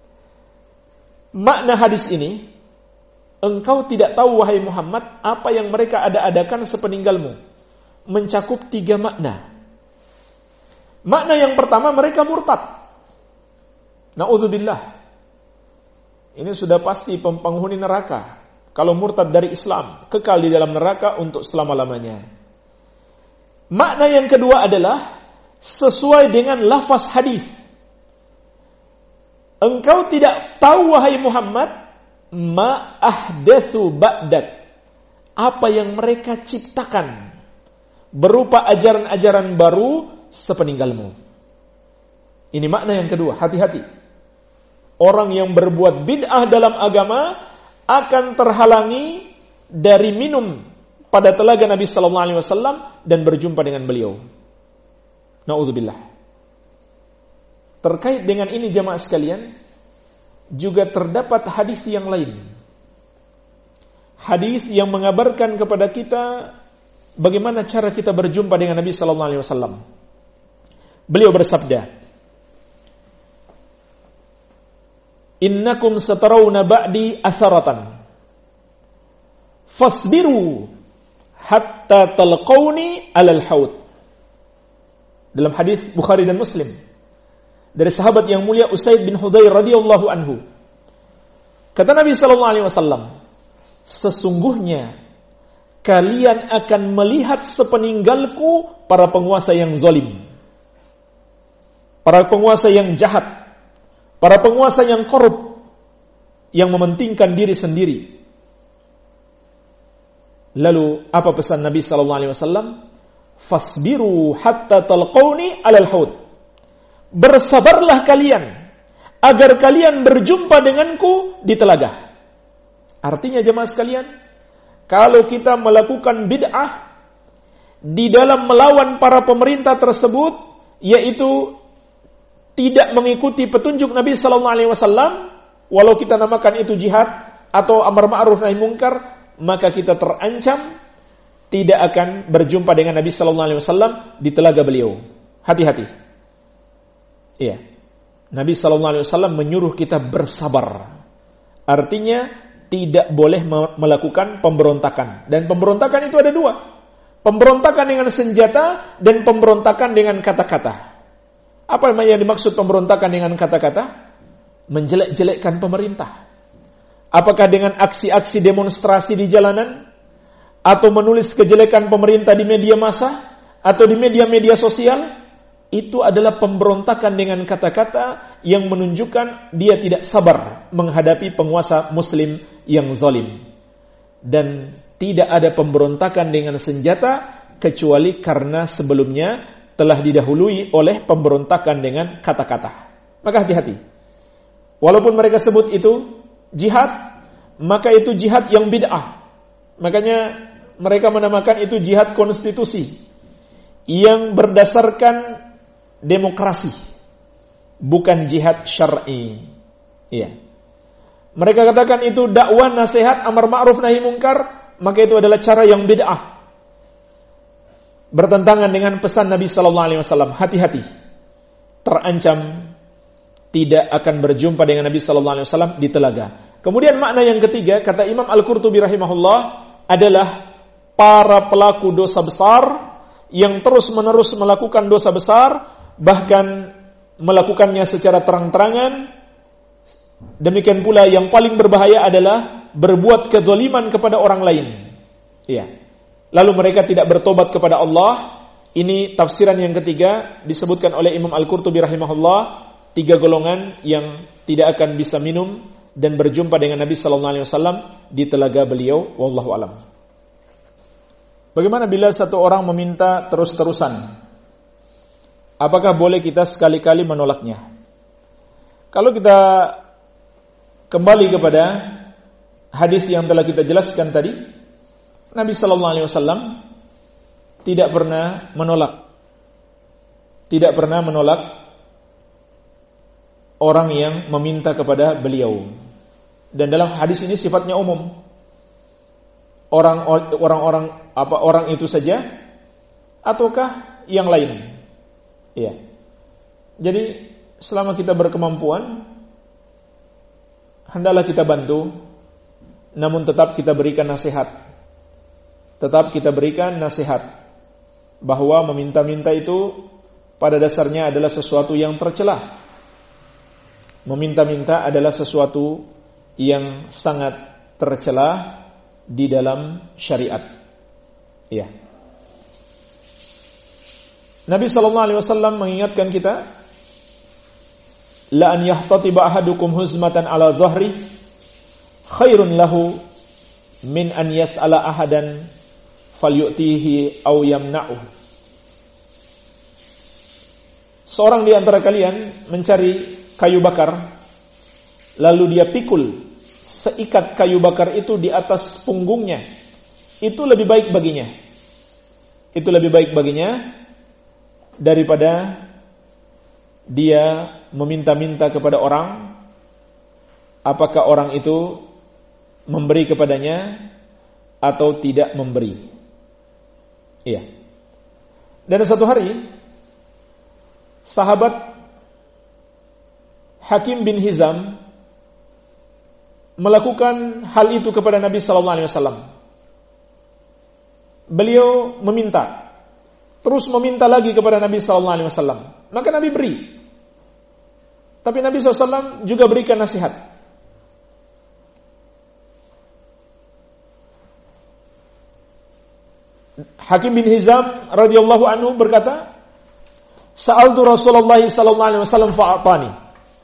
makna hadis ini, engkau tidak tahu wahai Muhammad apa yang mereka ada-adakan sepeninggalmu, mencakup 3 makna. Makna yang pertama, mereka murtad. Na'udzubillah. Ini sudah pasti penghuni neraka. Kalau murtad dari Islam, kekal di dalam neraka untuk selama-lamanya. Makna yang kedua adalah sesuai dengan lafaz hadis. Engkau tidak tahu wahai Muhammad ma ahdatsu ba'dak, apa yang mereka ciptakan berupa ajaran-ajaran baru sepeninggalmu. Ini makna yang kedua, hati-hati. Orang yang berbuat bid'ah dalam agama akan terhalangi dari minum pada telaga Nabi sallallahu alaihi wasallam dan berjumpa dengan beliau. Na'udzubillah. Terkait dengan ini jamaah sekalian, juga terdapat hadis yang lain. Hadis yang mengabarkan kepada kita bagaimana cara kita berjumpa dengan Nabi sallallahu alaihi wasallam. Beliau bersabda, "Innakum satarawna ba'di atharatan. Fasbiru hatta talqauni 'alal haud." Dalam hadis Bukhari dan Muslim dari sahabat yang mulia Usaid bin Hudayr radhiyallahu anhu. Kata Nabi sallallahu alaihi wasallam, "Sesungguhnya kalian akan melihat sepeninggalku para penguasa yang zalim, para penguasa yang jahat, para penguasa yang korup, yang mementingkan diri sendiri." Lalu apa pesan Nabi sallallahu alaihi wasallam? "Fasbiru hatta talqauni 'alal haud." Bersabarlah kalian agar kalian berjumpa denganku di telaga. Artinya jemaah sekalian, kalau kita melakukan bid'ah di dalam melawan para pemerintah tersebut, yaitu tidak mengikuti petunjuk Nabi sallallahu alaihi wasallam, walau kita namakan itu jihad atau amar ma'ruf nahi munkar, maka kita terancam tidak akan berjumpa dengan Nabi sallallahu alaihi wasallam di telaga beliau. Hati-hati. Iya. Nabi sallallahu alaihi wasallam menyuruh kita bersabar. Artinya tidak boleh melakukan pemberontakan. Dan pemberontakan itu ada 2. Pemberontakan dengan senjata dan pemberontakan dengan kata-kata. Apa yang dimaksud pemberontakan dengan kata-kata? Menjelek-jelekkan pemerintah. Apakah dengan aksi-aksi demonstrasi di jalanan? Atau menulis kejelekan pemerintah di media massa? Atau di media-media sosial? Itu adalah pemberontakan dengan kata-kata yang menunjukkan dia tidak sabar menghadapi penguasa muslim yang zalim. Dan tidak ada pemberontakan dengan senjata kecuali karena sebelumnya telah didahului oleh pemberontakan dengan kata-kata. Maka hati-hati. Walaupun mereka sebut itu jihad, maka itu jihad yang bid'ah. Makanya mereka menamakan itu jihad konstitusi yang berdasarkan demokrasi, bukan jihad syar'i. Iya. Mereka katakan itu dakwah, nasihat, amar ma'ruf nahi mungkar, maka itu adalah cara yang bid'ah. Bertentangan dengan pesan Nabi sallallahu alaihi wasallam. Hati-hati. Terancam tidak akan berjumpa dengan Nabi sallallahu alaihi wasallam di telaga. Kemudian makna yang ketiga, kata Imam Al-Qurtubi rahimahullah, adalah para pelaku dosa besar yang terus-menerus melakukan dosa besar, bahkan melakukannya secara terang-terangan. Demikian pula yang paling berbahaya adalah berbuat kezaliman kepada orang lain. Iya. Lalu mereka tidak bertobat kepada Allah. Ini tafsiran yang ketiga disebutkan oleh Imam Al-Qurtubi rahimahullah, 3 golongan yang tidak akan bisa minum dan berjumpa dengan Nabi sallallahu alaihi wasallam di telaga beliau, wallahu alam. Bagaimana bila satu orang meminta terus-terusan? Apakah boleh kita sekali-kali menolaknya? Kalau kita kembali kepada hadis yang telah kita jelaskan tadi, Nabi sallallahu alaihi wasallam tidak pernah menolak orang yang meminta kepada beliau. Dan dalam hadis ini sifatnya umum. Orang itu saja ataukah yang lain? Iya. Jadi selama kita berkemampuan, hendaklah kita bantu, namun tetap kita berikan nasihat. Bahwa meminta-minta itu pada dasarnya adalah sesuatu yang tercela. Meminta-minta adalah sesuatu yang sangat tercela di dalam syariat. Iya. Nabi sallallahu alaihi wasallam mengingatkan kita, la an yahtatiba ahadukum huzmatan ala dhahri khairun lahu min an yas'ala ahadan falyu'tihi aw yamna'u. Seorang di antara kalian mencari kayu bakar, lalu dia pikul seikat kayu bakar itu di atas punggungnya. Itu lebih baik baginya daripada dia meminta-minta kepada orang, apakah orang itu memberi kepadanya atau tidak memberi. Iya. Dan suatu hari sahabat Hakim bin Hizam melakukan hal itu kepada Nabi sallallahu alaihi wasallam. Beliau terus meminta lagi kepada Nabi sallallahu alaihi wasallam. Maka Nabi beri. Tapi Nabi sallallahu alaihi wasallam juga berikan nasihat. Hakim bin Hizam radhiyallahu anhu berkata, "Sa'altu Rasulullah sallallahu alaihi wasallam fa'atani."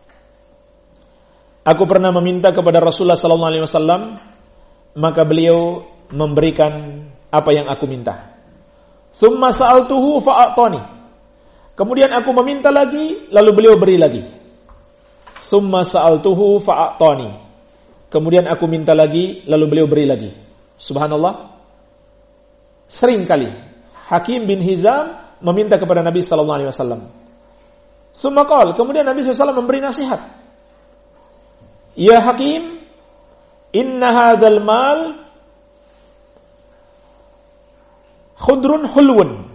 Aku pernah meminta kepada Rasulullah sallallahu alaihi wasallam, maka beliau memberikan apa yang aku minta. Tsumma sa'altuhu fa'atani. Kemudian aku meminta lagi, lalu beliau beri lagi. Tsumma sa'altuhu fa'atani. Kemudian aku minta lagi, lalu beliau beri lagi. Subhanallah. Sering kali Hakim bin Hizam meminta kepada Nabi sallallahu alaihi wasallam. Tsumma qala, kemudian Nabi sallallahu alaihi wasallam memberi nasihat. Ya Hakim, inna hadzal mal khudrun hulwun.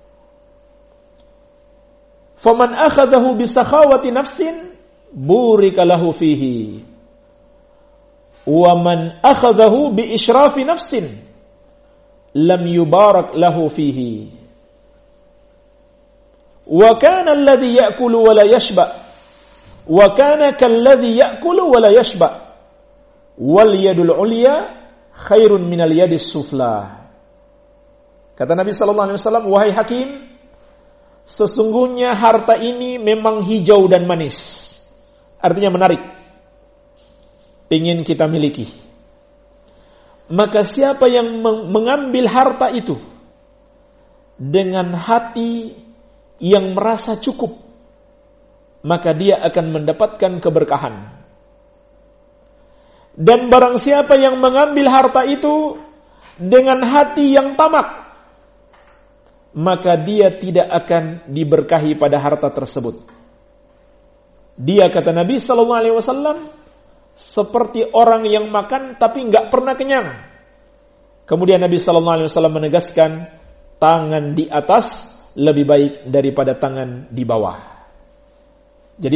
Faman akhadahu bisakhawati nafsin burika lahu fihi. Wa man akhadahu bi israfi nafsin lam yubarak lahu fihi. Wa kana alladhi ya'kulu wa la yashba. Wa kana kalladhi ya'kulu wa la yashba. Wal yadul ulya khairun minal yadis sufla. Kata Nabi sallallahu alaihi wasallam, wahai Hakim, sesungguhnya harta ini memang hijau dan manis. Artinya menarik. Ingin kita miliki. Maka siapa yang mengambil harta itu dengan hati yang merasa cukup, maka dia akan mendapatkan keberkahan. Dan barang siapa yang mengambil harta itu dengan hati yang tamak, maka dia tidak akan diberkahi pada harta tersebut. Dia, kata Nabi SAW, seperti orang yang makan tapi enggak pernah kenyang. Kemudian Nabi SAW menegaskan, tangan di atas lebih baik daripada tangan di bawah. Jadi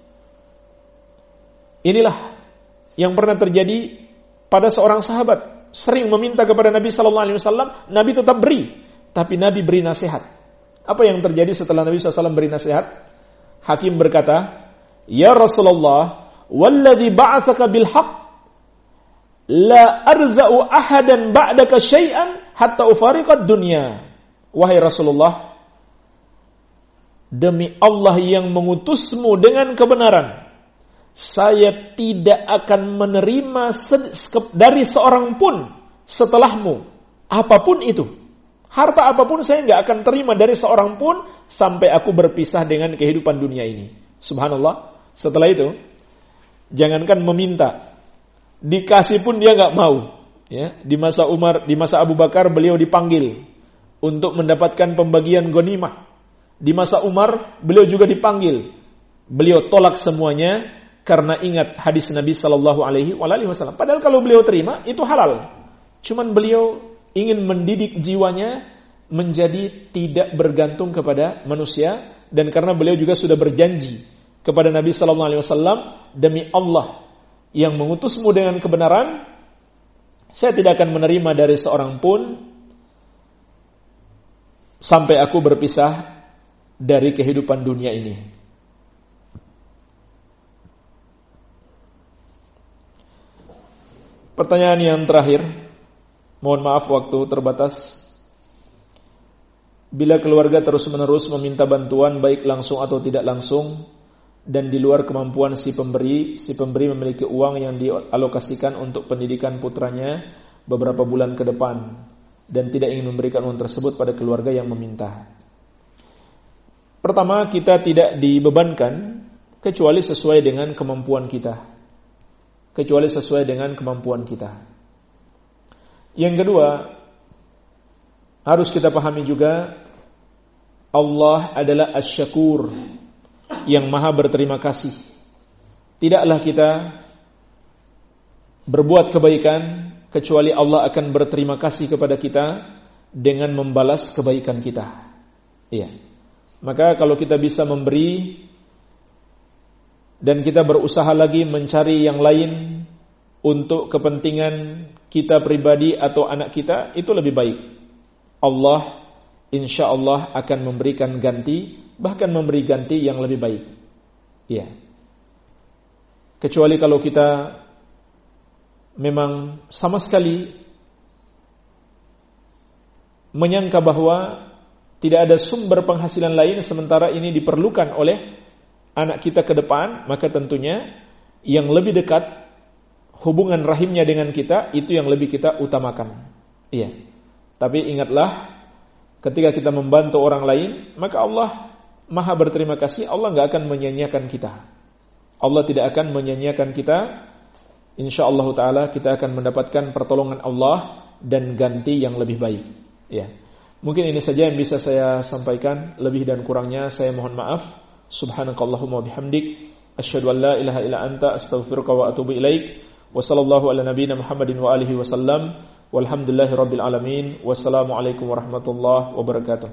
inilah yang pernah terjadi pada seorang sahabat, sering meminta kepada Nabi SAW, Nabi tetap beri, tapi Nabi beri nasihat. Apa yang terjadi setelah Nabi SAW beri nasihat? Hakim berkata, "Ya Rasulullah, walladzi ba'atsaka bil haqq, la arza'u ahadan ba'daka syai'an hatta ufariqad dunya." Wahai Rasulullah, demi Allah yang mengutusmu dengan kebenaran, saya tidak akan menerima dari seorang pun setelahmu, apapun itu. Harta apapun saya nggak akan terima dari seorang pun sampai aku berpisah dengan kehidupan dunia ini. Subhanallah. Setelah itu, jangankan meminta, dikasih pun dia nggak mau. Ya, di masa Umar, di masa Abu Bakar beliau dipanggil untuk mendapatkan pembagian ghanimah. Di masa Umar beliau juga dipanggil. Beliau tolak semuanya karena ingat hadis Nabi Sallallahu Alaihi Wasallam. Padahal kalau beliau terima itu halal. Cuman beliau ingin mendidik jiwanya menjadi tidak bergantung kepada manusia, dan karena beliau juga sudah berjanji kepada Nabi Sallallahu Alaihi Wasallam, demi Allah yang mengutusmu dengan kebenaran, saya tidak akan menerima dari seorang pun sampai aku berpisah dari kehidupan dunia ini. Pertanyaan yang terakhir, mohon maaf waktu terbatas. Bila keluarga terus-menerus meminta bantuan baik langsung atau tidak langsung, dan di luar kemampuan si pemberi memiliki uang yang dialokasikan untuk pendidikan putranya beberapa bulan ke depan, dan tidak ingin memberikan uang tersebut pada keluarga yang meminta. Pertama, kita tidak dibebankan kecuali sesuai dengan kemampuan kita. Yang kedua, harus kita pahami juga, Allah adalah Asy-Syakur, yang maha berterima kasih. Tidaklah kita berbuat kebaikan kecuali Allah akan berterima kasih kepada kita dengan membalas kebaikan kita. Iya. Maka kalau kita bisa memberi dan kita berusaha lagi mencari yang lain untuk kepentingan kita pribadi atau anak kita, itu lebih baik. Allah insya Allah akan memberikan ganti, bahkan memberi ganti yang lebih baik. Ya. Kecuali kalau kita memang sama sekali menyangka bahwa tidak ada sumber penghasilan lain sementara ini diperlukan oleh anak kita ke depan, maka tentunya yang lebih dekat hubungan rahimnya dengan kita itu yang lebih kita utamakan. Iya. Tapi ingatlah, ketika kita membantu orang lain, maka Allah maha berterima kasih. Allah enggak akan menyia-nyiakan kita. Allah tidak akan menyia-nyiakan kita. InsyaAllah ta'ala kita akan mendapatkan pertolongan Allah dan ganti yang lebih baik. Ya. Mungkin ini saja yang bisa saya sampaikan. Lebih dan kurangnya saya mohon maaf. Subhanakallahumma bihamdik, asyhadu an la ilaha illa anta, astaghfiruka wa atubu ilaik. Wa sallallahu ala nabiyyina Muhammadin wa alihi wasallam. Walhamdulillahirabbil alamin. Wassalamualaikum warahmatullahi wabarakatuh.